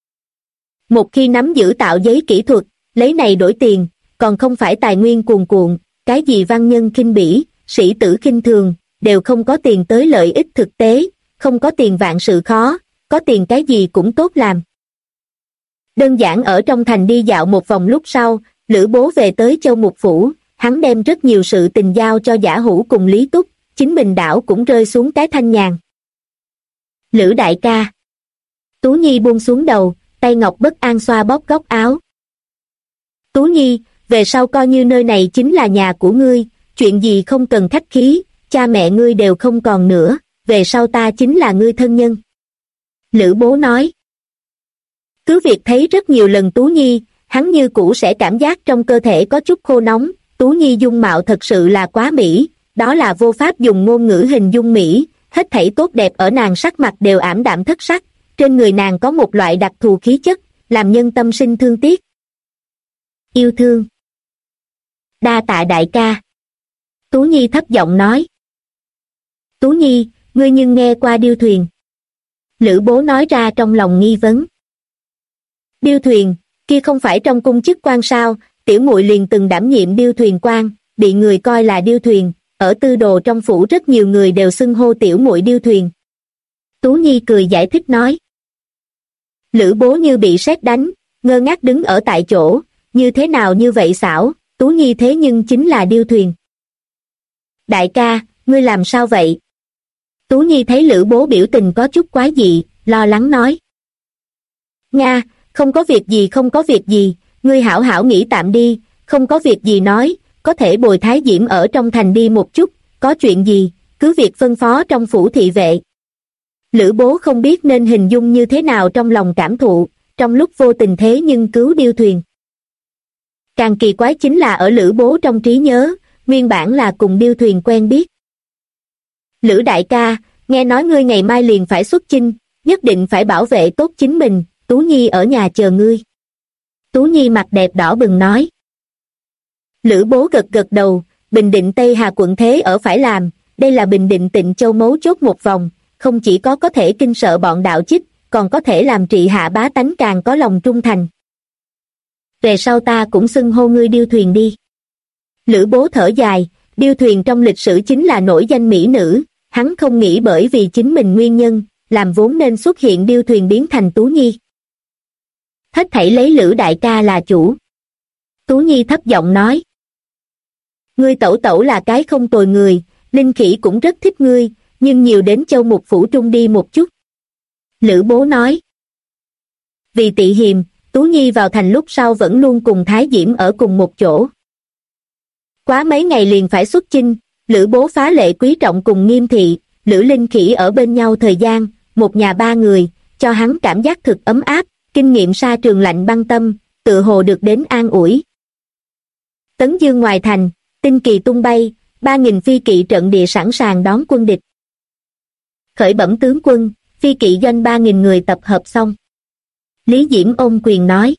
Một khi nắm giữ tạo giấy kỹ thuật, lấy này đổi tiền, còn không phải tài nguyên cuồn cuộn, cái gì văn nhân khinh bỉ, sĩ tử khinh thường, đều không có tiền tới lợi ích thực tế, không có tiền vạn sự khó, có tiền cái gì cũng tốt làm. Đơn giản ở trong thành đi dạo một vòng lúc sau, Lữ Bố về tới Châu Mục Phủ, hắn đem rất nhiều sự tình giao cho Giả Hữu cùng Lý Túc, chính mình đảo cũng rơi xuống cái thanh nhàn. Lữ đại ca. Tú Nhi buông xuống đầu, tay ngọc bất an xoa bóp góc áo. Tú Nhi, về sau coi như nơi này chính là nhà của ngươi, chuyện gì không cần khách khí, cha mẹ ngươi đều không còn nữa, về sau ta chính là ngươi thân nhân. Lữ Bố nói. Cứ việc thấy rất nhiều lần Tú Nhi, hắn như cũ sẽ cảm giác trong cơ thể có chút khô nóng. Tú Nhi dung mạo thật sự là quá mỹ, đó là vô pháp dùng ngôn ngữ hình dung mỹ, hết thảy tốt đẹp ở nàng sắc mặt đều ảm đạm thất sắc, trên người nàng có một loại đặc thù khí chất, làm nhân tâm sinh thương tiếc. Yêu thương. Đa tạ đại ca. Tú Nhi thấp giọng nói. Tú Nhi, ngươi nhưng nghe qua điêu thuyền. Lữ Bố nói ra trong lòng nghi vấn. Điêu thuyền, kia không phải trong cung chức quan sao, tiểu muội liền từng đảm nhiệm điêu thuyền quan, bị người coi là điêu thuyền, ở tư đồ trong phủ rất nhiều người đều xưng hô tiểu muội điêu thuyền. Tú Nhi cười giải thích nói. Lữ Bố như bị sét đánh, ngơ ngác đứng ở tại chỗ, như thế nào như vậy xảo, Tú Nhi thế nhưng chính là điêu thuyền. Đại ca, ngươi làm sao vậy? Tú Nhi thấy Lữ Bố biểu tình có chút quái dị, lo lắng nói. Nga, không có việc gì không có việc gì, ngươi hảo hảo nghỉ tạm đi, không có việc gì nói, có thể bồi Thái Diễm ở trong thành đi một chút, có chuyện gì, cứ việc phân phó trong phủ thị vệ. Lữ Bố không biết nên hình dung như thế nào trong lòng cảm thụ, trong lúc vô tình thế nhưng cứu điêu thuyền. Càng kỳ quái chính là ở Lữ Bố trong trí nhớ, nguyên bản là cùng điêu thuyền quen biết. Lữ đại ca, nghe nói ngươi ngày mai liền phải xuất chinh, nhất định phải bảo vệ tốt chính mình, Tú Nhi ở nhà chờ ngươi. Tú Nhi mặt đẹp đỏ bừng nói. Lữ Bố gật gật đầu, bình định Tây Hà quận thế ở phải làm, đây là bình định Tịnh Châu mấu chốt một vòng, không chỉ có thể kinh sợ bọn đạo chích, còn có thể làm trị hạ bá tánh càng có lòng trung thành. Về sau ta cũng xưng hô ngươi điêu thuyền đi. Lữ Bố thở dài, điêu thuyền trong lịch sử chính là nổi danh mỹ nữ, hắn không nghĩ bởi vì chính mình nguyên nhân, làm vốn nên xuất hiện điêu thuyền biến thành Tú Nhi. Hết thảy lấy Lữ đại ca là chủ. Tú Nhi thấp giọng nói. Ngươi tẩu tẩu là cái không tồi người, Linh Khỉ cũng rất thích ngươi, nhưng nhiều đến Châu Mục Phủ Trung đi một chút. Lữ Bố nói. Vì tị hiềm, Tú Nhi vào thành lúc sau vẫn luôn cùng Thái Diễm ở cùng một chỗ. Quá mấy ngày liền phải xuất chinh, Lữ Bố phá lệ quý trọng cùng Nghiêm Thị, Lữ Linh Khỉ ở bên nhau thời gian, một nhà ba người, cho hắn cảm giác thực ấm áp, kinh nghiệm sa trường lạnh băng tâm, tự hồ được đến an ủi. Tấn Dương ngoài thành, tinh kỳ tung bay, 3.000 phi kỵ trận địa sẵn sàng đón quân địch. Khởi bẩm tướng quân, phi kỵ doanh 3.000 người tập hợp xong. Lý Diễm ôm quyền nói.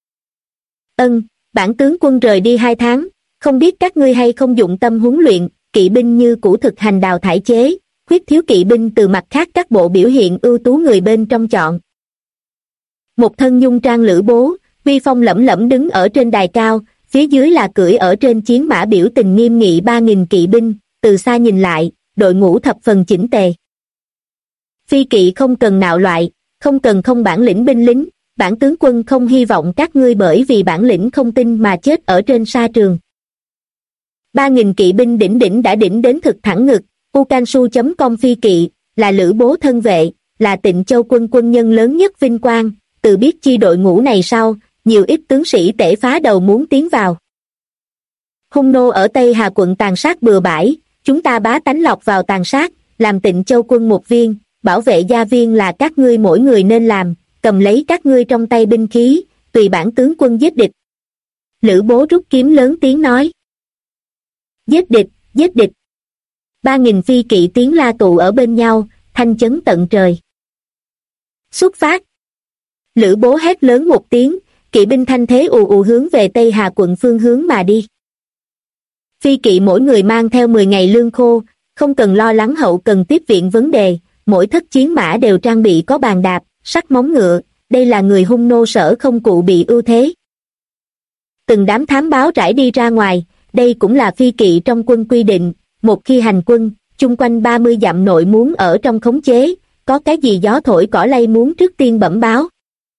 Bản tướng quân rời đi 2 tháng, không biết các ngươi hay không dụng tâm huấn luyện, kỵ binh như cũ thực hành đào thải chế, khuyết thiếu kỵ binh từ mặt khác các bộ biểu hiện ưu tú người bên trong chọn. Một thân nhung trang Lữ Bố, uy phong lẫm lẫm đứng ở trên đài cao, phía dưới là cưỡi ở trên chiến mã biểu tình nghiêm nghị 3.000 kỵ binh, từ xa nhìn lại, đội ngũ thập phần chỉnh tề. Phi kỵ không cần nạo loại, không cần không bản lĩnh binh lính, bản tướng quân không hy vọng các ngươi bởi vì bản lĩnh không tin mà chết ở trên sa trường. 3.000 kỵ binh đỉnh đã đỉnh đến thực thẳng ngực, ukansu.com phi kỵ, là Lữ Bố thân vệ, là Tịnh Châu quân quân nhân lớn nhất vinh quang, từ biết chi đội ngũ này sau, nhiều ít tướng sĩ tể phá đầu muốn tiến vào. Hung nô ở Tây Hà quận tàn sát bừa bãi, chúng ta bá tánh lọc vào tàn sát, làm Tịnh Châu quân một viên, bảo vệ gia viên là các ngươi mỗi người nên làm, cầm lấy các ngươi trong tay binh khí, tùy bản tướng quân giết địch. Lữ Bố rút kiếm lớn tiếng nói. Giết địch, giết địch. 3.000 phi kỵ tiếng la tụ ở bên nhau, thanh chấn tận trời. Xuất phát. Lữ Bố hét lớn một tiếng, kỵ binh thanh thế ù ù hướng về Tây Hà quận phương hướng mà đi. Phi kỵ mỗi người mang theo 10 ngày lương khô, không cần lo lắng hậu cần tiếp viện vấn đề, mỗi thất chiến mã đều trang bị có bàn đạp, sắt móng ngựa, đây là người Hung nô sở không cụ bị ưu thế. Từng đám thám báo rải đi ra ngoài, đây cũng là phi kỵ trong quân quy định, một khi hành quân, chung quanh 30 dặm nội muốn ở trong khống chế, có cái gì gió thổi cỏ lay muốn trước tiên bẩm báo.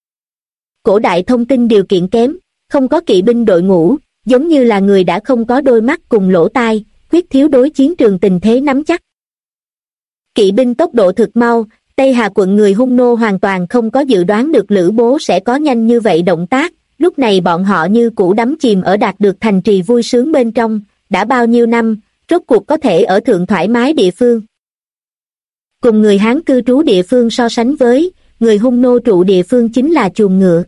Cổ đại thông tin điều kiện kém, không có kỵ binh đội ngũ, giống như là người đã không có đôi mắt cùng lỗ tai, quyết thiếu đối chiến trường tình thế nắm chắc. Kỵ binh tốc độ thực mau, Tây Hà quận người Hung nô hoàn toàn không có dự đoán được Lữ Bố sẽ có nhanh như vậy động tác, lúc này bọn họ như cũ đắm chìm ở đạt được thành trì vui sướng bên trong, đã bao nhiêu năm, rốt cuộc có thể ở thượng thoải mái địa phương. Cùng người Hán cư trú địa phương so sánh với, người Hung nô trụ địa phương chính là chuồng ngựa.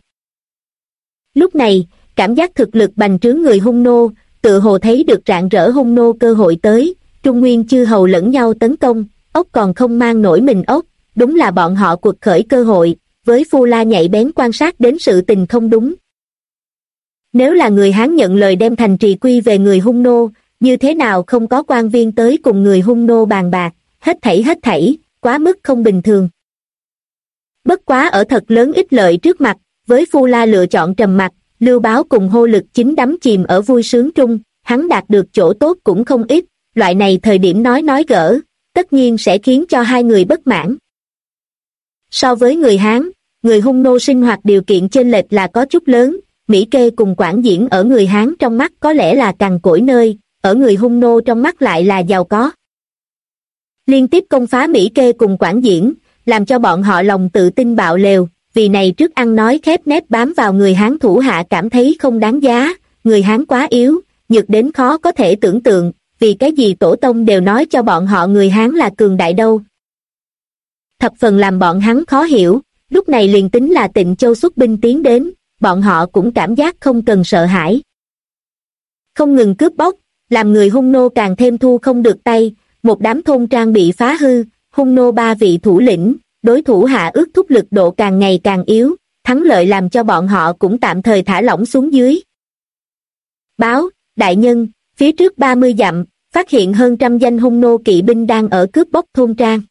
Lúc này, cảm giác thực lực bành trướng người Hung nô, tự hồ thấy được rạng rỡ Hung nô cơ hội tới, Trung Nguyên chư hầu lẫn nhau tấn công, ốc còn không mang nổi mình ốc, đúng là bọn họ cuộc khởi cơ hội, với Phu La nhạy bén quan sát đến sự tình không đúng. Nếu là người Hán nhận lời đem thành trì quy về người Hung nô, như thế nào không có quan viên tới cùng người Hung nô bàn bạc, hết thảy, quá mức không bình thường. Bất quá ở thật lớn ích lợi trước mặt, với Phu La lựa chọn trầm mặc, Lưu Báo cùng Hô Lực chính đắm chìm ở vui sướng trung, hắn đạt được chỗ tốt cũng không ít, loại này thời điểm nói gỡ, tất nhiên sẽ khiến cho hai người bất mãn. So với người Hán, người Hung nô sinh hoạt điều kiện chênh lệch là có chút lớn, Mỹ Kê cùng Quảng Diễn ở người Hán trong mắt có lẽ là cằn cỗi nơi, ở người Hung nô trong mắt lại là giàu có. Liên tiếp công phá Mỹ Kê cùng Quảng Diễn, làm cho bọn họ lòng tự tin bạo lều, vì này trước ăn nói khép nép bám vào người Hán thủ hạ cảm thấy không đáng giá, người Hán quá yếu, nhược đến khó có thể tưởng tượng, vì cái gì tổ tông đều nói cho bọn họ người Hán là cường đại đâu. Thập phần làm bọn hắn khó hiểu, lúc này liền tính là Tịnh Châu xuất binh tiến đến, bọn họ cũng cảm giác không cần sợ hãi. Không ngừng cướp bóc, làm người Hung nô càng thêm thu không được tay, một đám thôn trang bị phá hư, Hung nô 3 vị thủ lĩnh, đối thủ hạ ước thúc lực độ càng ngày càng yếu, thắng lợi làm cho bọn họ cũng tạm thời thả lỏng xuống dưới. Báo, đại nhân, phía trước 30 dặm, phát hiện hơn 100 danh Hung nô kỵ binh đang ở cướp bóc thôn trang.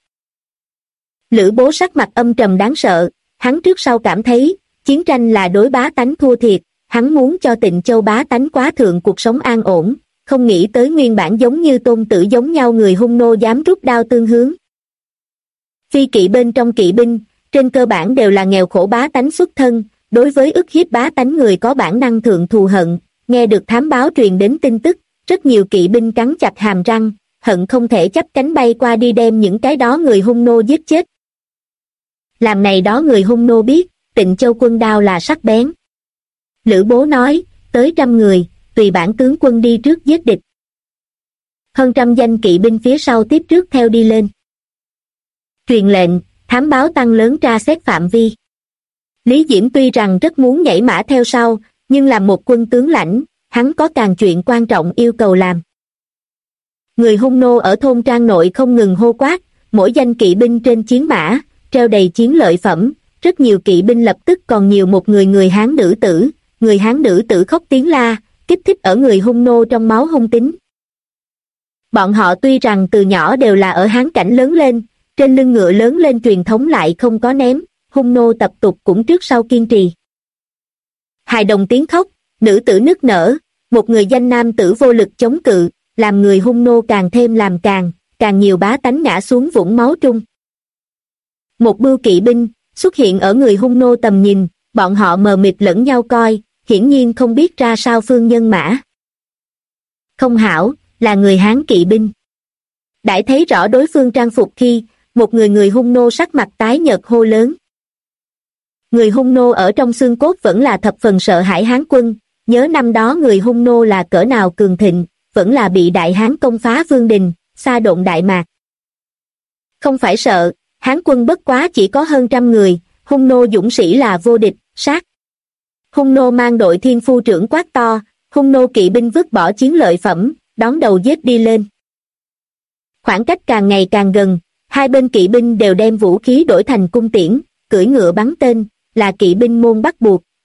Lữ Bố sắc mặt âm trầm đáng sợ, hắn trước sau cảm thấy, chiến tranh là đối bá tánh thua thiệt, hắn muốn cho Tịnh Châu bá tánh quá thượng cuộc sống an ổn, không nghĩ tới nguyên bản giống như tôn tử giống nhau người Hung nô dám rút đao tương hướng. Phi kỵ bên trong kỵ binh, trên cơ bản đều là nghèo khổ bá tánh xuất thân, đối với ức hiếp bá tánh người có bản năng thượng thù hận, nghe được thám báo truyền đến tin tức, rất nhiều kỵ binh cắn chặt hàm răng, hận không thể chắp cánh bay qua đi đem những cái đó người Hung nô giết chết. Làm này đó người Hung nô biết, Tịnh Châu quân đao là sắc bén. Lữ Bố nói, tới 100 người, tùy bản tướng quân đi trước giết địch. Hơn 100 danh kỵ binh phía sau tiếp trước theo đi lên. Truyền lệnh, thám báo tăng lớn tra xét phạm vi. Lý Diễm tuy rằng rất muốn nhảy mã theo sau, nhưng làm một quân tướng lãnh, hắn có càng chuyện quan trọng yêu cầu làm. Người Hung nô ở thôn trang nội không ngừng hô quát, mỗi danh kỵ binh trên chiến mã, treo đầy chiến lợi phẩm, rất nhiều kỵ binh lập tức còn nhiều một người Hán nữ tử khóc tiếng la, kích thích ở người Hung nô trong máu hung tính. Bọn họ tuy rằng từ nhỏ đều là ở Hán cảnh lớn lên, trên lưng ngựa lớn lên truyền thống lại không có ném, Hung nô tập tục cũng trước sau kiên trì. Hài đồng tiếng khóc, nữ tử nức nở, một người danh nam tử vô lực chống cự, làm người Hung nô càng thêm làm càng nhiều bá tánh ngã xuống vũng máu trung. Một bưu kỵ binh xuất hiện ở người Hung nô tầm nhìn, bọn họ mờ mịt lẫn nhau coi, hiển nhiên không biết ra sao phương nhân mã. Không hảo, là người Hán kỵ binh. Đãi thấy rõ đối phương trang phục khi, một người Hung nô sắc mặt tái nhợt hô lớn. Người Hung nô ở trong xương cốt vẫn là thập phần sợ hãi Hán quân, nhớ năm đó người Hung nô là cỡ nào cường thịnh, vẫn là bị Đại Hán công phá Vương Đình, sa độn Đại Mạc. Không phải sợ, Hán quân bất quá chỉ có hơn 100 người, Hung nô dũng sĩ là vô địch, sát. Hung nô mang đội thiên phu trưởng quát to, Hung nô kỵ binh vứt bỏ chiến lợi phẩm, đón đầu giết đi lên. Khoảng cách càng ngày càng gần, hai bên kỵ binh đều đem vũ khí đổi thành cung tiễn, cưỡi ngựa bắn tên, là kỵ binh môn bắt buộc,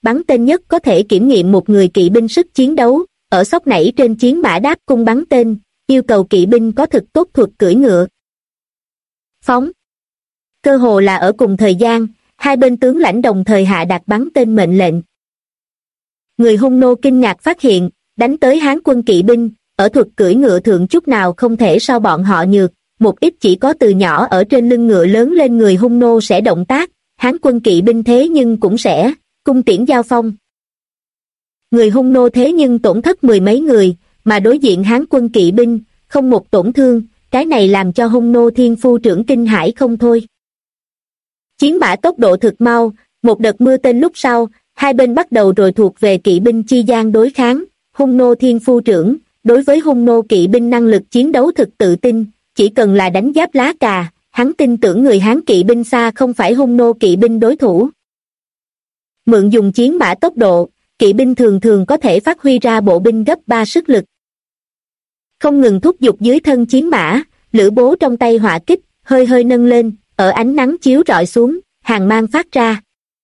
bắn tên nhất có thể kiểm nghiệm một người kỵ binh sức chiến đấu, ở sóc nảy trên chiến mã đáp cung bắn tên, yêu cầu kỵ binh có thực tốt thuật cưỡi ngựa. Phóng. Cơ hồ là ở cùng thời gian, hai bên tướng lãnh đồng thời hạ đạt bắn tên mệnh lệnh. Người Hung nô kinh ngạc phát hiện, đánh tới Hán quân kỵ binh, ở thuật cưỡi ngựa thượng chút nào không thể so bọn họ nhược, một ít chỉ có từ nhỏ ở trên lưng ngựa lớn lên người Hung nô sẽ động tác, Hán quân kỵ binh thế nhưng cũng sẽ cung tiễn giao phong. Người Hung nô thế nhưng tổn thất mười mấy người, mà đối diện Hán quân kỵ binh, không một tổn thương, cái này làm cho Hung nô thiên phu trưởng kinh hãi không thôi. Chiến mã tốc độ thực mau, một đợt mưa tên lúc sau, hai bên bắt đầu rồi thuộc về kỵ binh chi gian đối kháng, Hung nô thiên phu trưởng, đối với Hung nô kỵ binh năng lực chiến đấu thực tự tin, chỉ cần là đánh giáp lá cà, hắn tin tưởng người Hán kỵ binh xa không phải Hung nô kỵ binh đối thủ. Mượn dùng chiến mã tốc độ, kỵ binh thường thường có thể phát huy ra bộ binh gấp 3 sức lực. Không ngừng thúc giục dưới thân chiến mã, Lữ Bố trong tay hỏa kích, hơi hơi nâng lên, ở ánh nắng chiếu rọi xuống, hàng mang phát ra.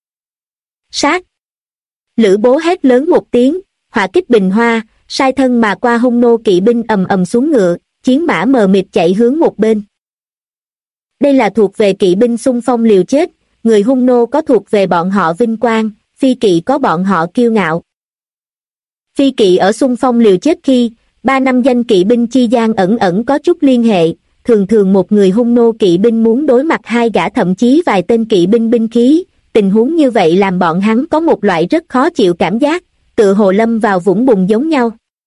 Sát! Lữ Bố hét lớn một tiếng, hỏa kích bình hoa, sai thân mà qua Hung nô kỵ binh ầm ầm xuống ngựa, chiến mã mờ mịt chạy hướng một bên. Đây là thuộc về kỵ binh xung phong liều chết, người Hung nô có thuộc về bọn họ vinh quang, phi kỵ có bọn họ kiêu ngạo. Phi kỵ ở xung phong liều chết khi, 3 năm danh kỵ binh chi gian ẩn ẩn có chút liên hệ, thường thường một người Hung nô kỵ binh muốn đối mặt hai gã thậm chí vài tên kỵ binh binh khí, tình huống như vậy làm bọn hắn có một loại rất khó chịu cảm giác, tựa hồ lâm vào vũng bùn giống nhau.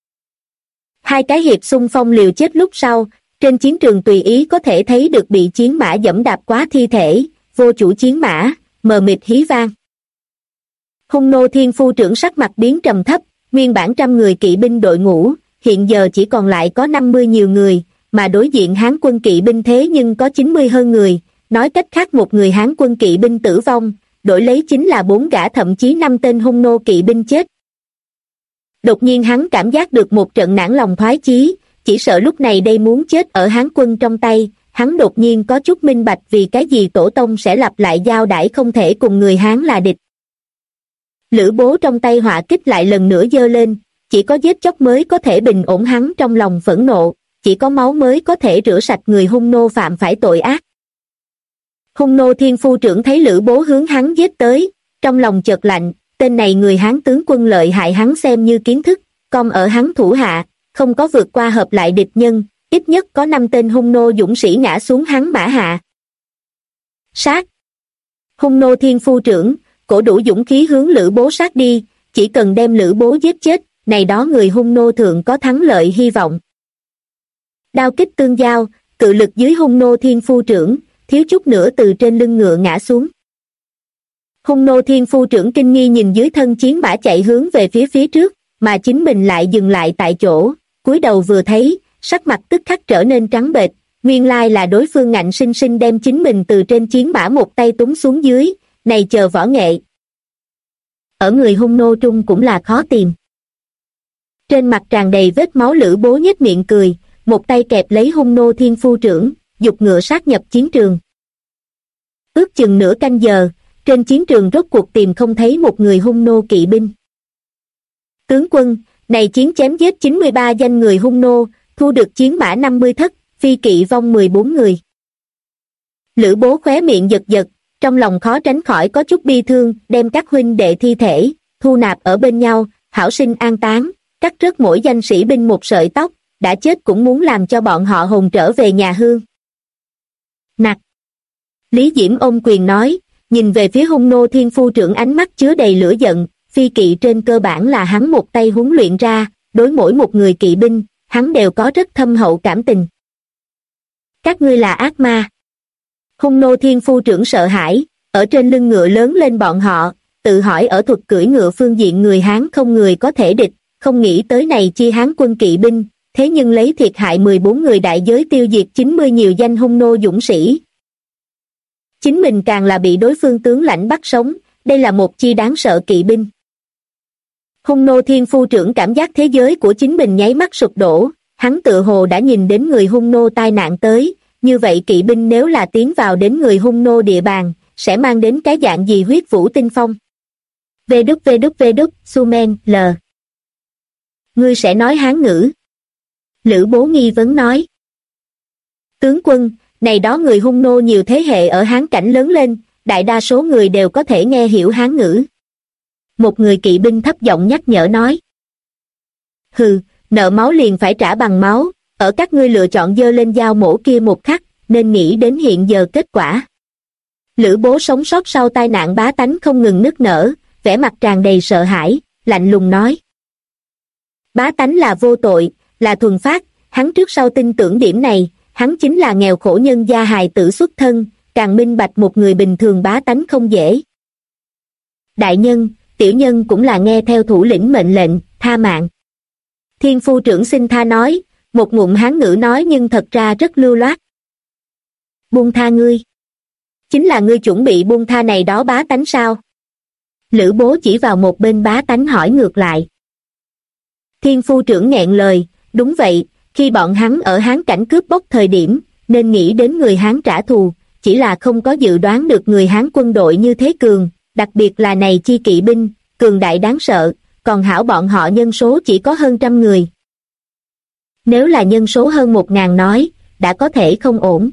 Hai cái hiệp xung phong liều chết lúc sau, trên chiến trường tùy ý có thể thấy được bị chiến mã dẫm đạp quá thi thể, vô chủ chiến mã, mờ mịt hí vang. Hung nô thiên phu trưởng sắc mặt biến trầm thấp, nguyên bản 100 người kỵ binh đội ngũ, hiện giờ chỉ còn lại có 50 nhiều người, mà đối diện Hán quân kỵ binh thế nhưng có 90 hơn người, nói cách khác một người Hán quân kỵ binh tử vong, đổi lấy chính là 4 gã thậm chí 5 tên Hung nô kỵ binh chết. Đột nhiên hắn cảm giác được một trận nản lòng thoái chí, chỉ sợ lúc này đây muốn chết ở Hán quân trong tay, hắn đột nhiên có chút minh bạch vì cái gì tổ tông sẽ lặp lại giao đãi không thể cùng người Hán là địch. Lữ Bố trong tay hỏa kích lại lần nữa giơ lên, chỉ có giết chóc mới có thể bình ổn hắn trong lòng phẫn nộ, chỉ có máu mới có thể rửa sạch người Hung nô phạm phải tội ác. Hung nô thiên phu trưởng thấy Lữ Bố hướng hắn giết tới, trong lòng chợt lạnh, tên này người Hán tướng quân lợi hại hắn xem như kiến thức, còn ở hắn thủ hạ, không có vượt qua hợp lại địch nhân, ít nhất có 5 tên Hung nô dũng sĩ ngã xuống hắn mã hạ. Sát! Hung nô thiên phu trưởng, cổ đủ dũng khí hướng Lữ Bố sát đi, chỉ cần đem Lữ Bố giết chết, này đó người Hung nô thượng có thắng lợi hy vọng. Đao kích tương giao, cự lực dưới Hung nô thiên phu trưởng, thiếu chút nữa từ trên lưng ngựa ngã xuống. Hung nô thiên phu trưởng kinh nghi nhìn dưới thân chiến mã chạy hướng về phía trước, mà chính mình lại dừng lại tại chỗ, cúi đầu vừa thấy, sắc mặt tức khắc trở nên trắng bệch, nguyên lai là đối phương ngạnh sinh sinh đem chính mình từ trên chiến mã một tay túng xuống dưới, này chờ võ nghệ. Ở người Hung nô trung cũng là khó tìm. Trên mặt tràn đầy vết máu Lữ Bố nhếch miệng cười, một tay kẹp lấy Hung nô thiên phu trưởng, giục ngựa sát nhập chiến trường. Ước chừng nửa canh giờ, trên chiến trường rốt cuộc tìm không thấy một người Hung nô kỵ binh. Tướng quân, này chiến chém giết 93 danh người Hung nô, thu được chiến mã 50 thất, phi kỵ vong 14 người. Lữ Bố khóe miệng giật giật, trong lòng khó tránh khỏi có chút bi thương, đem các huynh đệ thi thể, thu nạp ở bên nhau, hảo sinh an táng, cắt rớt mỗi danh sĩ binh một sợi tóc, đã chết cũng muốn làm cho bọn họ hồn trở về nhà hương. Nặc! Lý Diễm ôm quyền nói, nhìn về phía Hung nô thiên phu trưởng ánh mắt chứa đầy lửa giận, phi kỵ trên cơ bản là hắn một tay huấn luyện ra, đối mỗi một người kỵ binh, hắn đều có rất thâm hậu cảm tình. Các ngươi là ác ma. Hung nô thiên phu trưởng sợ hãi, ở trên lưng ngựa lớn lên bọn họ, tự hỏi ở thuật cưỡi ngựa phương diện người Hán không người có thể địch, không nghĩ tới này chi Hán quân kỵ binh, thế nhưng lấy thiệt hại 14 người đại giới tiêu diệt 90 nhiều danh Hung nô dũng sĩ. Chính mình càng là bị đối phương tướng lãnh bắt sống, đây là một chi đáng sợ kỵ binh. Hung nô thiên phu trưởng cảm giác thế giới của chính mình nháy mắt sụp đổ, hắn tựa hồ đã nhìn đến người Hung nô tai nạn tới, như vậy kỵ binh nếu là tiến vào đến người Hung nô địa bàn, sẽ mang đến cái dạng gì huyết vũ tinh phong. Sumen, L. Ngươi sẽ nói Hán ngữ? Lữ Bố nghi vấn nói. Tướng quân, này đó người Hung nô nhiều thế hệ ở Hán cảnh lớn lên, đại đa số người đều có thể nghe hiểu Hán ngữ. Một người kỵ binh thấp giọng nhắc nhở nói. Hừ, nợ máu liền phải trả bằng máu, ở các ngươi lựa chọn giơ lên dao mổ kia một khắc, nên nghĩ đến hiện giờ kết quả. Lữ Bố sống sót sau tai nạn bá tánh không ngừng nức nở, vẻ mặt tràn đầy sợ hãi, lạnh lùng nói. Bá tánh là vô tội, là thuần phát, hắn trước sau tin tưởng điểm này, hắn chính là nghèo khổ nhân gia hài tử xuất thân, càng minh bạch một người bình thường bá tánh không dễ. Đại nhân, tiểu nhân cũng là nghe theo thủ lĩnh mệnh lệnh, tha mạng. Thiên phu trưởng xin tha nói, một ngụm Hán ngữ nói nhưng thật ra rất lưu loát. Buông tha ngươi. Chính là ngươi chuẩn bị buông tha này đó bá tánh sao? Lữ Bố chỉ vào một bên bá tánh hỏi ngược lại. Thiên phu trưởng nghẹn lời, đúng vậy, khi bọn hắn ở Hán cảnh cướp bóc thời điểm, nên nghĩ đến người Hán trả thù, chỉ là không có dự đoán được người Hán quân đội như thế cường, đặc biệt là này chi kỵ binh, cường đại đáng sợ, còn hảo bọn họ nhân số chỉ có hơn 100 người. Nếu là nhân số hơn 1000 nói, đã có thể không ổn.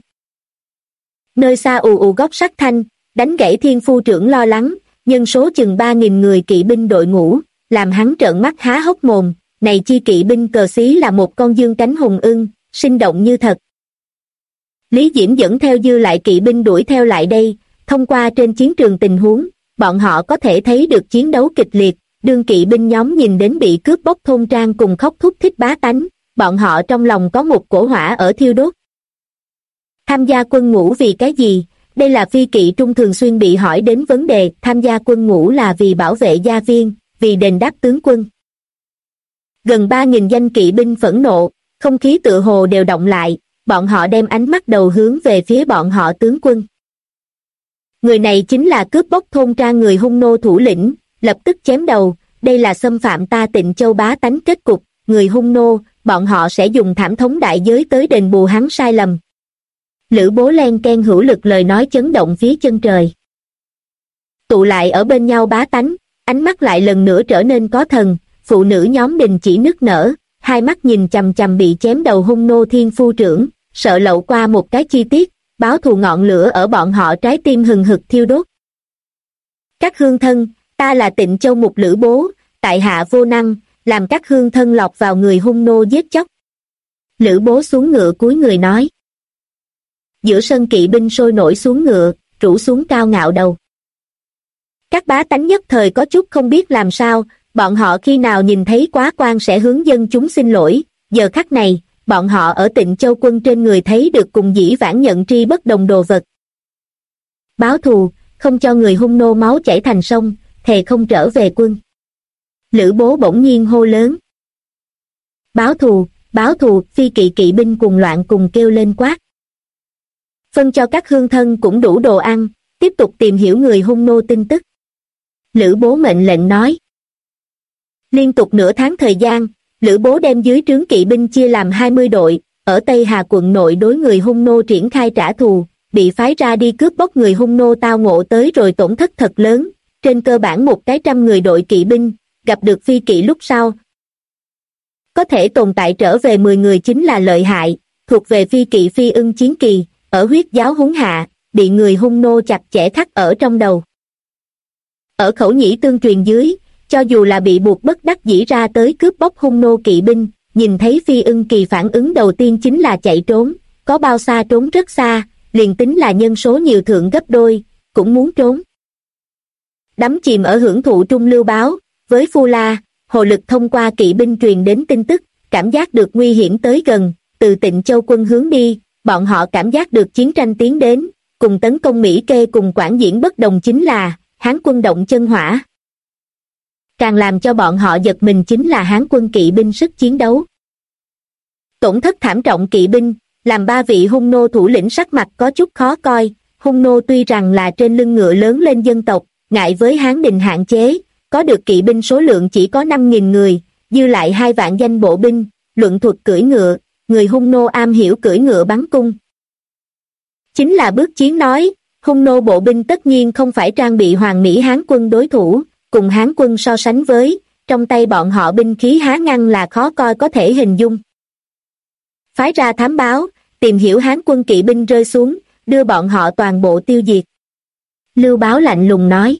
Nơi xa ù ù gót sắt thanh, đánh gãy thiên phu trưởng lo lắng, nhân số chừng 3000 người kỵ binh đội ngũ, làm hắn trợn mắt há hốc mồm, này chi kỵ binh cờ xí là một con dương cánh hùng ưng, sinh động như thật. Lý Diễm dẫn theo dư lại kỵ binh đuổi theo lại đây, thông qua trên chiến trường tình huống, bọn họ có thể thấy được chiến đấu kịch liệt, đương kỵ binh nhóm nhìn đến bị cướp bóc thôn trang cùng khóc thúc thích bá tánh, bọn họ trong lòng có một cỗ hỏa ở thiêu đốt. Tham gia quân ngũ vì cái gì? Đây là phi kỵ trung thường xuyên bị hỏi đến vấn đề. Tham gia quân ngũ là vì bảo vệ gia viên, vì đền đáp tướng quân. Gần 3000 danh kỵ binh phẫn nộ, không khí tựa hồ đều động lại, bọn họ đem ánh mắt đầu hướng về phía bọn họ tướng quân. Người này chính là cướp bóc thôn trang người Hung nô thủ lĩnh, lập tức chém đầu, đây là xâm phạm ta Tịnh Châu bá tánh kết cục, người Hung nô, bọn họ sẽ dùng thảm thống đại giới tới đền bù hắn sai lầm. Lữ Bố len ken hữu lực lời nói chấn động phía chân trời. Tụ lại ở bên nhau bá tánh, ánh mắt lại lần nữa trở nên có thần, phụ nữ nhóm đình chỉ nức nở, hai mắt nhìn chằm chằm bị chém đầu Hung nô thiên phu trưởng, sợ lậu qua một cái chi tiết, báo thù ngọn lửa ở bọn họ trái tim hừng hực thiêu đốt. Các hương thân, ta là Tịnh Châu mục Lữ Bố, tại hạ vô năng, làm các hương thân lọt vào người Hung nô giết chóc. Lữ Bố xuống ngựa cúi người nói. Giữa sân kỵ binh sôi nổi xuống ngựa, rủ xuống cao ngạo đầu. Các bá tánh nhất thời có chút không biết làm sao, bọn họ khi nào nhìn thấy quá quan sẽ hướng dân chúng xin lỗi, giờ khắc này, bọn họ ở Tịnh Châu quân trên người thấy được cùng dĩ vãng nhận tri bất đồng đồ vật. Báo thù, không cho người Hung nô máu chảy thành sông, thề không trở về quân. Lữ Bố bỗng nhiên hô lớn. Báo thù, phi kỵ kỵ binh cùng loạn cùng kêu lên quát. Phân cho các hương thân cũng đủ đồ ăn, tiếp tục tìm hiểu người Hung nô tin tức. Lữ Bố mệnh lệnh nói. Liên tục nửa tháng thời gian, Lữ Bố đem dưới trướng kỵ binh chia làm 20 đội, ở Tây Hà quận nội đối người Hung nô triển khai trả thù, bị phái ra đi cướp bóc người Hung nô tao ngộ tới rồi tổn thất thật lớn, trên cơ bản một cái 100 người đội kỵ binh, gặp được phi kỵ lúc sau. Có thể tồn tại trở về 10 người chính là lợi hại, thuộc về phi kỵ Phi Ưng chiến kỳ, ở huyết giáo huấn hạ, bị người Hung nô chặt chẽ khắc ở trong đầu. Ở khẩu nhĩ tương truyền dưới, cho dù là bị buộc bất đắc dĩ ra tới cướp bóc Hung nô kỵ binh, nhìn thấy Phi Ưng kỳ phản ứng đầu tiên chính là chạy trốn, có bao xa trốn rất xa, liền tính là nhân số nhiều thượng gấp đôi, cũng muốn trốn. Đắm chìm ở hưởng thụ trung lưu báo, với Phu La, Hồ Lực thông qua kỵ binh truyền đến tin tức, cảm giác được nguy hiểm tới gần, từ Tịnh Châu quân hướng đi, bọn họ cảm giác được chiến tranh tiến đến, cùng tấn công Mỹ Kê cùng Quảng Diễn bất đồng chính là, Hán quân động chân hỏa. Càng làm cho bọn họ giật mình chính là Hán quân kỵ binh sức chiến đấu. Tổn thất thảm trọng kỵ binh, làm 3 vị Hung nô thủ lĩnh sắc mặt có chút khó coi, Hung nô tuy rằng là trên lưng ngựa lớn lên dân tộc, ngại với Hán đình hạn chế, có được kỵ binh số lượng chỉ có 5000 người, dư lại 2 vạn danh bộ binh, luận thuật cưỡi ngựa, người Hung nô am hiểu cưỡi ngựa bắn cung. Chính là bước chiến nói, Hung nô bộ binh tất nhiên không phải trang bị hoàn mỹ Hán quân đối thủ, cùng Hán quân so sánh với, trong tay bọn họ binh khí há ngăn là khó coi có thể hình dung. Phái ra thám báo, tìm hiểu Hán quân kỵ binh rơi xuống, đưa bọn họ toàn bộ tiêu diệt. Lưu Báo lạnh lùng nói.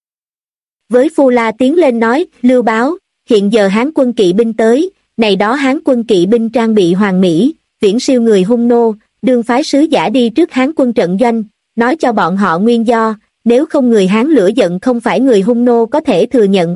Với Phu La tiến lên nói, Lưu Báo, hiện giờ Hán quân kỵ binh tới, này đó Hán quân kỵ binh trang bị hoàn mỹ, viễn siêu người Hung nô, đương phái sứ giả đi trước Hán quân trận doanh, nói cho bọn họ nguyên do, nếu không người Hán lửa giận không phải người Hung nô có thể thừa nhận.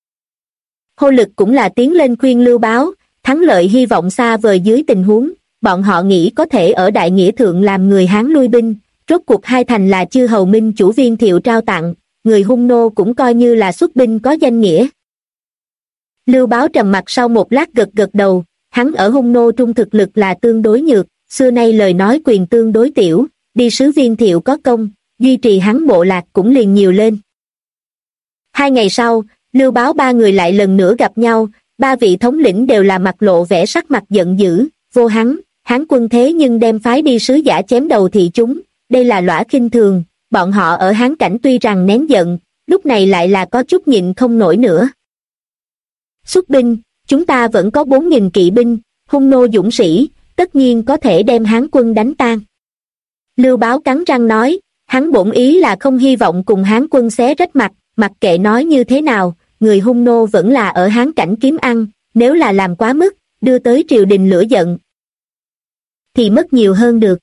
Hô Lực cũng là tiến lên khuyên Lưu Báo, thắng lợi hy vọng xa vời dưới tình huống, bọn họ nghĩ có thể ở Đại Nghĩa Thượng làm người Hán lui binh, rốt cuộc hai thành là chư hầu minh chủ Viên Thiệu trao tặng, người Hung nô cũng coi như là xuất binh có danh nghĩa. Lưu Báo trầm mặt sau một lát gật gật đầu, hắn ở Hung nô trung thực lực là tương đối nhược, xưa nay lời nói quyền tương đối tiểu, đi sứ Viên Thiệu có công, duy trì hắn bộ lạc cũng liền nhiều lên. 2 ngày sau, Lưu Báo ba người lại lần nữa gặp nhau, ba vị thống lĩnh đều là mặt lộ vẻ sắc mặt giận dữ, vô hắn, Hán quân thế nhưng đem phái đi sứ giả chém đầu thị chúng, đây là lõa khinh thường, bọn họ ở Hán cảnh tuy rằng nén giận, lúc này lại là có chút nhịn không nổi nữa. Xuất binh, chúng ta vẫn có 4.000 kỵ binh, Hung nô dũng sĩ, tất nhiên có thể đem Hán quân đánh tan. Lưu Báo cắn răng nói, hắn bổn ý là không hy vọng cùng Hán quân xé rách mặt, mặc kệ nói như thế nào, người Hung nô vẫn là ở Hán cảnh kiếm ăn, nếu là làm quá mức, đưa tới triều đình lửa giận, thì mất nhiều hơn được.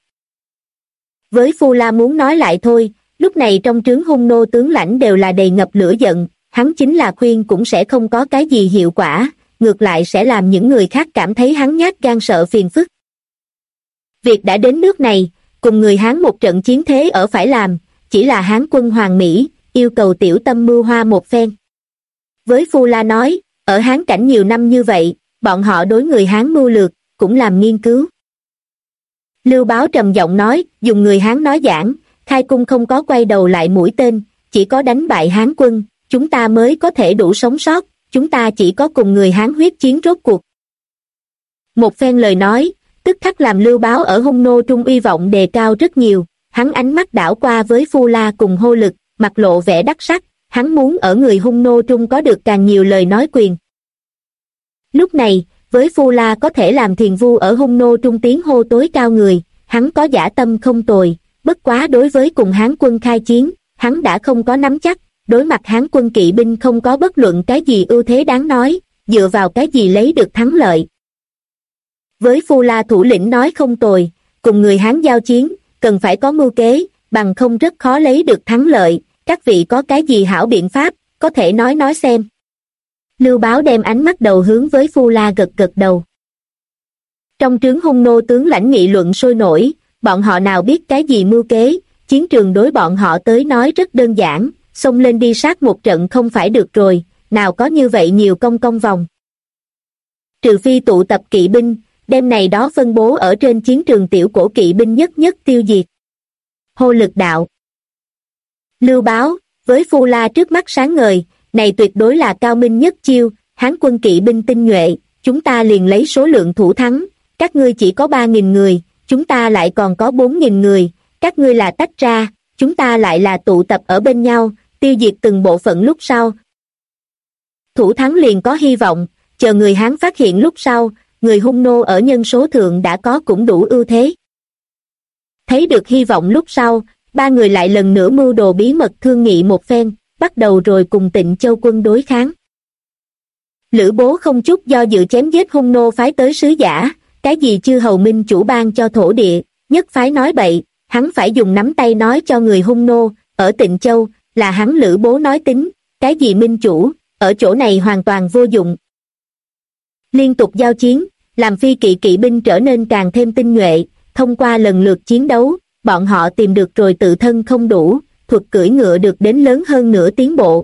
Với Phu La muốn nói lại thôi, lúc này trong trướng Hung nô tướng lãnh đều là đầy ngập lửa giận, hắn chính là khuyên cũng sẽ không có cái gì hiệu quả, ngược lại sẽ làm những người khác cảm thấy hắn nhát gan sợ phiền phức. Việc đã đến nước này, cùng người Hán một trận chiến thế ở phải làm, chỉ là Hán quân Hoàng Mỹ, yêu cầu tiểu tâm mưu hoa một phen. Với Phu La nói, ở Hán cảnh nhiều năm như vậy, bọn họ đối người Hán mưu lược, cũng làm nghiên cứu. Lưu Báo trầm giọng nói, dùng người Hán nói giảng, khai cung không có quay đầu lại mũi tên, chỉ có đánh bại Hán quân, chúng ta mới có thể đủ sống sót, chúng ta chỉ có cùng người Hán huyết chiến rốt cuộc. Một phen lời nói, tức khắc làm Lưu Báo ở Hung nô trung uy vọng đề cao rất nhiều, hắn ánh mắt đảo qua với Phu La cùng Hô Lực, mặt lộ vẻ đắc sắc, hắn muốn ở người Hung nô trung có được càng nhiều lời nói quyền. Lúc này, với Phu La có thể làm thiền vu ở Hung nô trung tiếng hô tối cao người, hắn có dã tâm không tồi, bất quá đối với cùng Hán quân khai chiến, hắn đã không có nắm chắc, đối mặt Hán quân kỵ binh không có bất luận cái gì ưu thế đáng nói, dựa vào cái gì lấy được thắng lợi. Với Phu La thủ lĩnh nói không tồi, cùng người Hán giao chiến, cần phải có mưu kế, bằng không rất khó lấy được thắng lợi, các vị có cái gì hảo biện pháp, có thể nói xem. Lưu Báo đem ánh mắt đầu hướng với Phu La gật gật đầu. Trong trướng Hung nô tướng lãnh nghị luận sôi nổi, bọn họ nào biết cái gì mưu kế, chiến trường đối bọn họ tới nói rất đơn giản, xông lên đi sát một trận không phải được rồi, nào có như vậy nhiều công vòng. Trừ phi tụ tập kỵ binh, đem này đó phân bố ở trên chiến trường tiểu cổ kỵ binh nhất tiêu diệt. Hô Lực đạo. Lưu Báo, với Phu La trước mắt sáng ngời, này tuyệt đối là cao minh nhất chiêu, Hán quân kỵ binh tinh nhuệ, chúng ta liền lấy số lượng thủ thắng, các ngươi chỉ có 3.000 người, chúng ta lại còn có 4.000 người, các ngươi là tách ra, chúng ta lại là tụ tập ở bên nhau, tiêu diệt từng bộ phận lúc sau. Thủ thắng liền có hy vọng, chờ người Hán phát hiện lúc sau, người Hung nô ở nhân số thượng đã có cũng đủ ưu thế. Thấy được hy vọng lúc sau, ba người lại lần nữa mưu đồ bí mật thương nghị một phen, bắt đầu rồi cùng Tịnh Châu quân đối kháng. Lữ Bố không chút do dự chém giết Hung nô phái tới sứ giả, cái gì chư hầu minh chủ ban cho thổ địa, nhất phái nói bậy, hắn phải dùng nắm tay nói cho người Hung nô, ở Tịnh Châu, là hắn Lữ Bố nói tính, cái gì minh chủ, ở chỗ này hoàn toàn vô dụng. Liên tục giao chiến, làm phi kỵ kỵ binh trở nên càng thêm tinh nhuệ, thông qua lần lượt chiến đấu, bọn họ tìm được rồi tự thân không đủ, thuật cưỡi ngựa được đến lớn hơn nửa tiến bộ.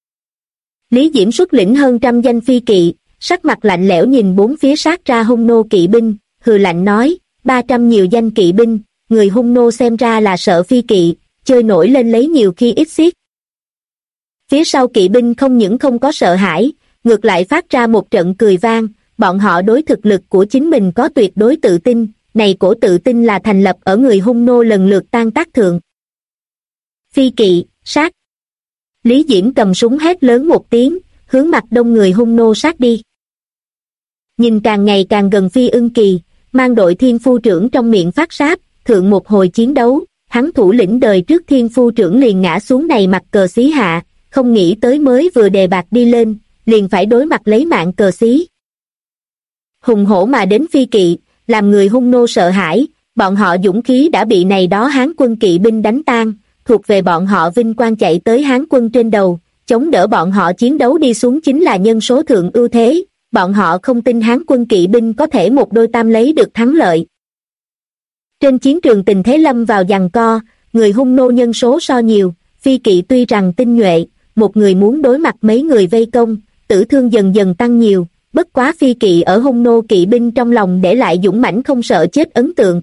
Lý Diễm xuất lĩnh hơn 100 danh phi kỵ, sắc mặt lạnh lẽo nhìn bốn phía sát ra Hung nô kỵ binh, hừ lạnh nói, 300 nhiều danh kỵ binh, người Hung nô xem ra là sợ phi kỵ, chơi nổi lên lấy nhiều khi ít xiết. Phía sau kỵ binh không những không có sợ hãi, ngược lại phát ra một trận cười vang, bọn họ đối thực lực của chính mình có tuyệt đối tự tin, này cổ tự tin là thành lập ở người Hung nô lần lượt tan tác thượng. Phi kỵ, sát. Lý Diễm cầm súng hét lớn một tiếng, hướng mặt đông người Hung nô sát đi. Nhìn càng ngày càng gần Phi Ưng Kỳ, mang đội Thiên Phu Trưởng trong miệng phát sáp, thượng một hồi chiến đấu, hắn thủ lĩnh đời trước Thiên Phu Trưởng liền ngã xuống này mặt cờ xí hạ, không nghĩ tới mới vừa đề bạt đi lên, liền phải đối mặt lấy mạng cờ xí. Hùng hổ mà đến Phi Kỵ, làm người Hung nô sợ hãi, bọn họ dũng khí đã bị này đó Hán quân kỵ binh đánh tan, thuộc về bọn họ vinh quang chạy tới Hán quân trên đầu, chống đỡ bọn họ chiến đấu đi xuống chính là nhân số thượng ưu thế, bọn họ không tin Hán quân kỵ binh có thể một đôi tam lấy được thắng lợi. Trên chiến trường tình thế lâm vào giằng co, người Hung nô nhân số so nhiều, Phi Kỵ tuy rằng tinh nhuệ, một người muốn đối mặt mấy người vây công, tử thương dần dần tăng nhiều, bất quá Phi Kỵ ở Hung nô kỵ binh trong lòng để lại dũng mãnh không sợ chết ấn tượng.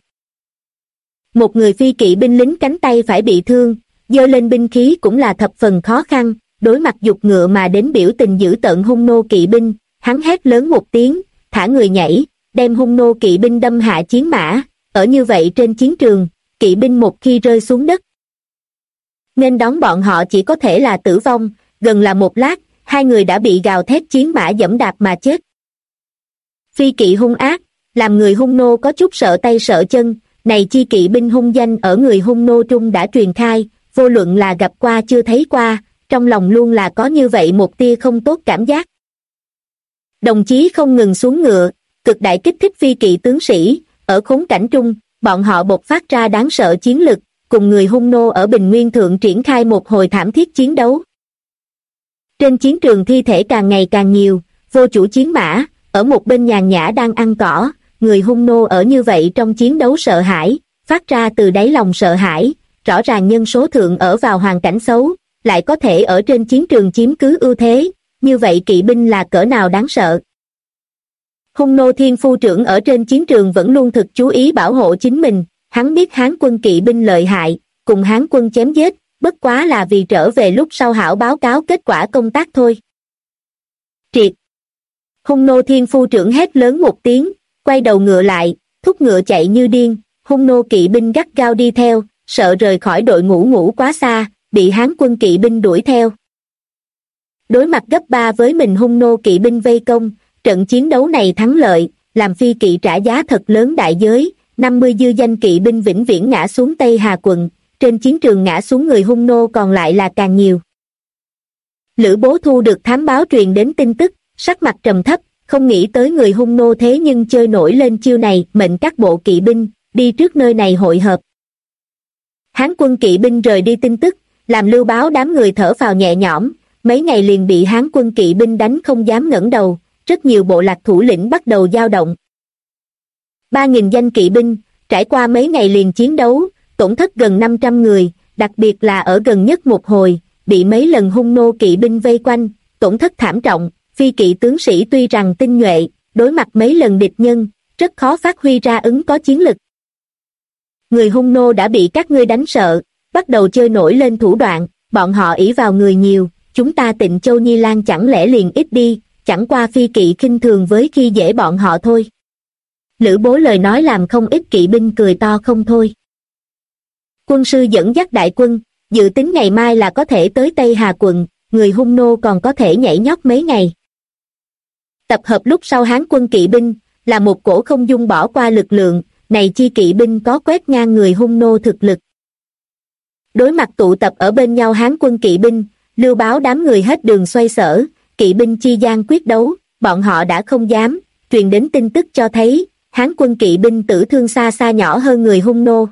Một người Phi Kỵ binh lính cánh tay phải bị thương, giơ lên binh khí cũng là thập phần khó khăn, đối mặt giục ngựa mà đến biểu tình dữ tợn Hung nô kỵ binh, hắn hét lớn một tiếng, thả người nhảy, đem Hung nô kỵ binh đâm hạ chiến mã, ở như vậy trên chiến trường, kỵ binh một khi rơi xuống đất, nên đón bọn họ chỉ có thể là tử vong, gần là một lát, hai người đã bị gào thét chiến mã giẫm đạp mà chết. Phi Kỵ hung ác, làm người Hung nô có chút sợ tay sợ chân, này chi kỵ binh hung danh ở người Hung nô trung đã truyền khai, vô luận là gặp qua chưa thấy qua, trong lòng luôn là có như vậy một tia không tốt cảm giác. Đồng chí không ngừng xuống ngựa, cực đại kích thích Phi Kỵ tướng sĩ, ở khốn cảnh trung, bọn họ bộc phát ra đáng sợ chiến lực, cùng người Hung nô ở Bình Nguyên Thượng triển khai một hồi thảm thiết chiến đấu. Trên chiến trường thi thể càng ngày càng nhiều, vô chủ chiến mã, ở một bên nhàn nhã đang ăn cỏ, người Hung nô ở như vậy trong chiến đấu sợ hãi, phát ra từ đáy lòng sợ hãi, rõ ràng nhân số thượng ở vào hoàn cảnh xấu, lại có thể ở trên chiến trường chiếm cứ ưu thế, như vậy kỵ binh là cỡ nào đáng sợ. Hung nô Thiên Phu Trưởng ở trên chiến trường vẫn luôn thực chú ý bảo hộ chính mình, hắn biết Hán quân kỵ binh lợi hại, cùng Hán quân chém giết, bất quá là vì trở về lúc sau hảo báo cáo kết quả công tác thôi. Triệt! Hung nô Thiên Phu Trưởng hét lớn một tiếng, quay đầu ngựa lại, thúc ngựa chạy như điên, Hung nô kỵ binh gắt gao đi theo, sợ rời khỏi đội ngũ quá xa, bị Hán quân kỵ binh đuổi theo. Đối mặt gấp 3 với mình Hung nô kỵ binh vây công, trận chiến đấu này thắng lợi, làm Phi Kỵ trả giá thật lớn đại giới, 50 dư danh kỵ binh vĩnh viễn ngã xuống Tây Hà quận, trên chiến trường ngã xuống người Hung nô còn lại là càng nhiều. Lữ Bố thu được thám báo truyền đến tin tức, sắc mặt trầm thấp, không nghĩ tới người Hung nô thế nhưng chơi nổi lên chiêu này, mệnh các bộ kỵ binh đi trước nơi này hội hợp. Hán quân kỵ binh rời đi tin tức, làm Lưu Báo đám người thở phào nhẹ nhõm, mấy ngày liền bị Hán quân kỵ binh đánh không dám ngẩng đầu, rất nhiều bộ lạc thủ lĩnh bắt đầu dao động. 3.000 danh kỵ binh, trải qua mấy ngày liền chiến đấu, tổn thất gần 500 người, đặc biệt là ở gần nhất một hồi, bị mấy lần Hung nô kỵ binh vây quanh, tổn thất thảm trọng, Phi Kỵ tướng sĩ tuy rằng tinh nhuệ, đối mặt mấy lần địch nhân, rất khó phát huy ra ứng có chiến lực. Người Hung nô đã bị các ngươi đánh sợ, bắt đầu chơi nổi lên thủ đoạn, bọn họ ỷ vào người nhiều, chúng ta Tịnh Châu Nhi Lan chẳng lẽ liền ít đi, chẳng qua Phi Kỵ khinh thường với khi dễ bọn họ thôi. Lữ Bố lời nói làm không ít kỵ binh cười to không thôi. Quân sư dẫn dắt đại quân, dự tính ngày mai là có thể tới Tây Hà quận, người Hung nô còn có thể nhảy nhót mấy ngày. Tập hợp lúc sau Hán quân kỵ binh, là một cổ không dung bỏ qua lực lượng, này chi kỵ binh có quét ngang người Hung nô thực lực. Đối mặt tụ tập ở bên nhau Hán quân kỵ binh, Lưu Báo đám người hết đường xoay sở, kỵ binh chi gian quyết đấu, bọn họ đã không dám, truyền đến tin tức cho thấy, Hán quân kỵ binh tử thương xa xa nhỏ hơn người Hung nô.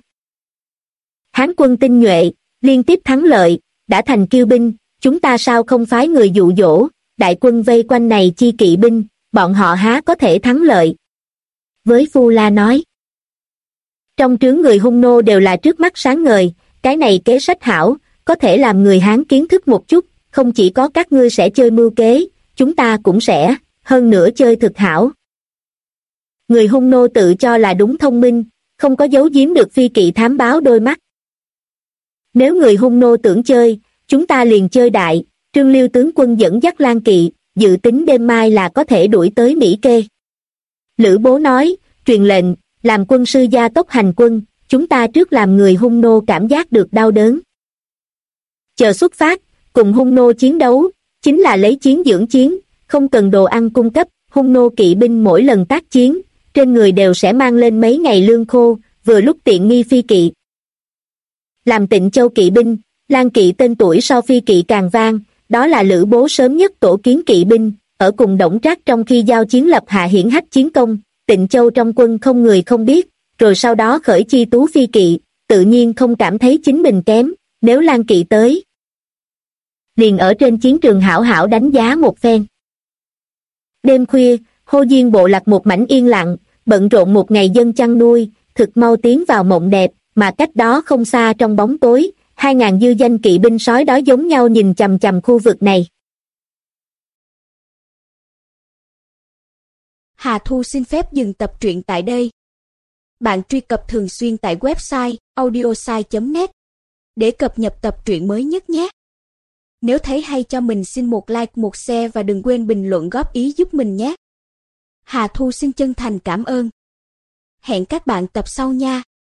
Hán quân tinh nhuệ, liên tiếp thắng lợi, đã thành kiêu binh, chúng ta sao không phái người dụ dỗ, đại quân vây quanh này chi kỵ binh, bọn họ há có thể thắng lợi. Với Phu La nói, trong trướng người Hung nô đều là trước mắt sáng ngời, cái này kế sách hảo, có thể làm người Hán kiến thức một chút, không chỉ có các ngươi sẽ chơi mưu kế, chúng ta cũng sẽ, hơn nữa chơi thực hảo. Người Hung nô tự cho là đúng thông minh, không có giấu giếm được Phi Kỵ thám báo đôi mắt. Nếu người Hung nô tưởng chơi, chúng ta liền chơi đại, Trương Liêu tướng quân dẫn dắt Lan Kỵ, dự tính đêm mai là có thể đuổi tới Mỹ Kê. Lữ Bố nói, truyền lệnh, làm quân sư gia tốc hành quân, chúng ta trước làm người Hung nô cảm giác được đau đớn. Chờ xuất phát, cùng hung nô chiến đấu, chính là lấy chiến dưỡng chiến, không cần đồ ăn cung cấp, hung nô kỵ binh mỗi lần tác chiến, trên người đều sẽ mang lên mấy ngày lương khô, vừa lúc tiện nghi phi kỵ. Làm Tịnh Châu kỵ binh, Lang Kỵ tên tuổi sau phi kỵ càng vang, đó là Lữ Bố sớm nhất tổ kiến kỵ binh, ở cùng Đổng Trác trong khi giao chiến lập hạ hiển hách chiến công, Tịnh Châu trong quân không người không biết, rồi sau đó khởi chi tú phi kỵ, tự nhiên không cảm thấy chính mình kém, nếu Lang Kỵ tới, liền ở trên chiến trường hảo hảo đánh giá một phen. Đêm khuya, Hồ Diên bộ lạc một mảnh yên lặng, bận rộn một ngày dân chăn nuôi, thực mau tiến vào mộng đẹp, mà cách đó không xa trong bóng tối, 2.000 dư danh kỵ binh sói đói giống nhau nhìn chằm chằm khu vực này. Hà Thu xin phép dừng tập truyện tại đây. Bạn truy cập thường xuyên tại website audiosai.net để cập nhật tập truyện mới nhất nhé. Nếu thấy hay cho mình xin một like, một share và đừng quên bình luận góp ý giúp mình nhé. Hà Thu xin chân thành cảm ơn. Hẹn các bạn tập sau nha.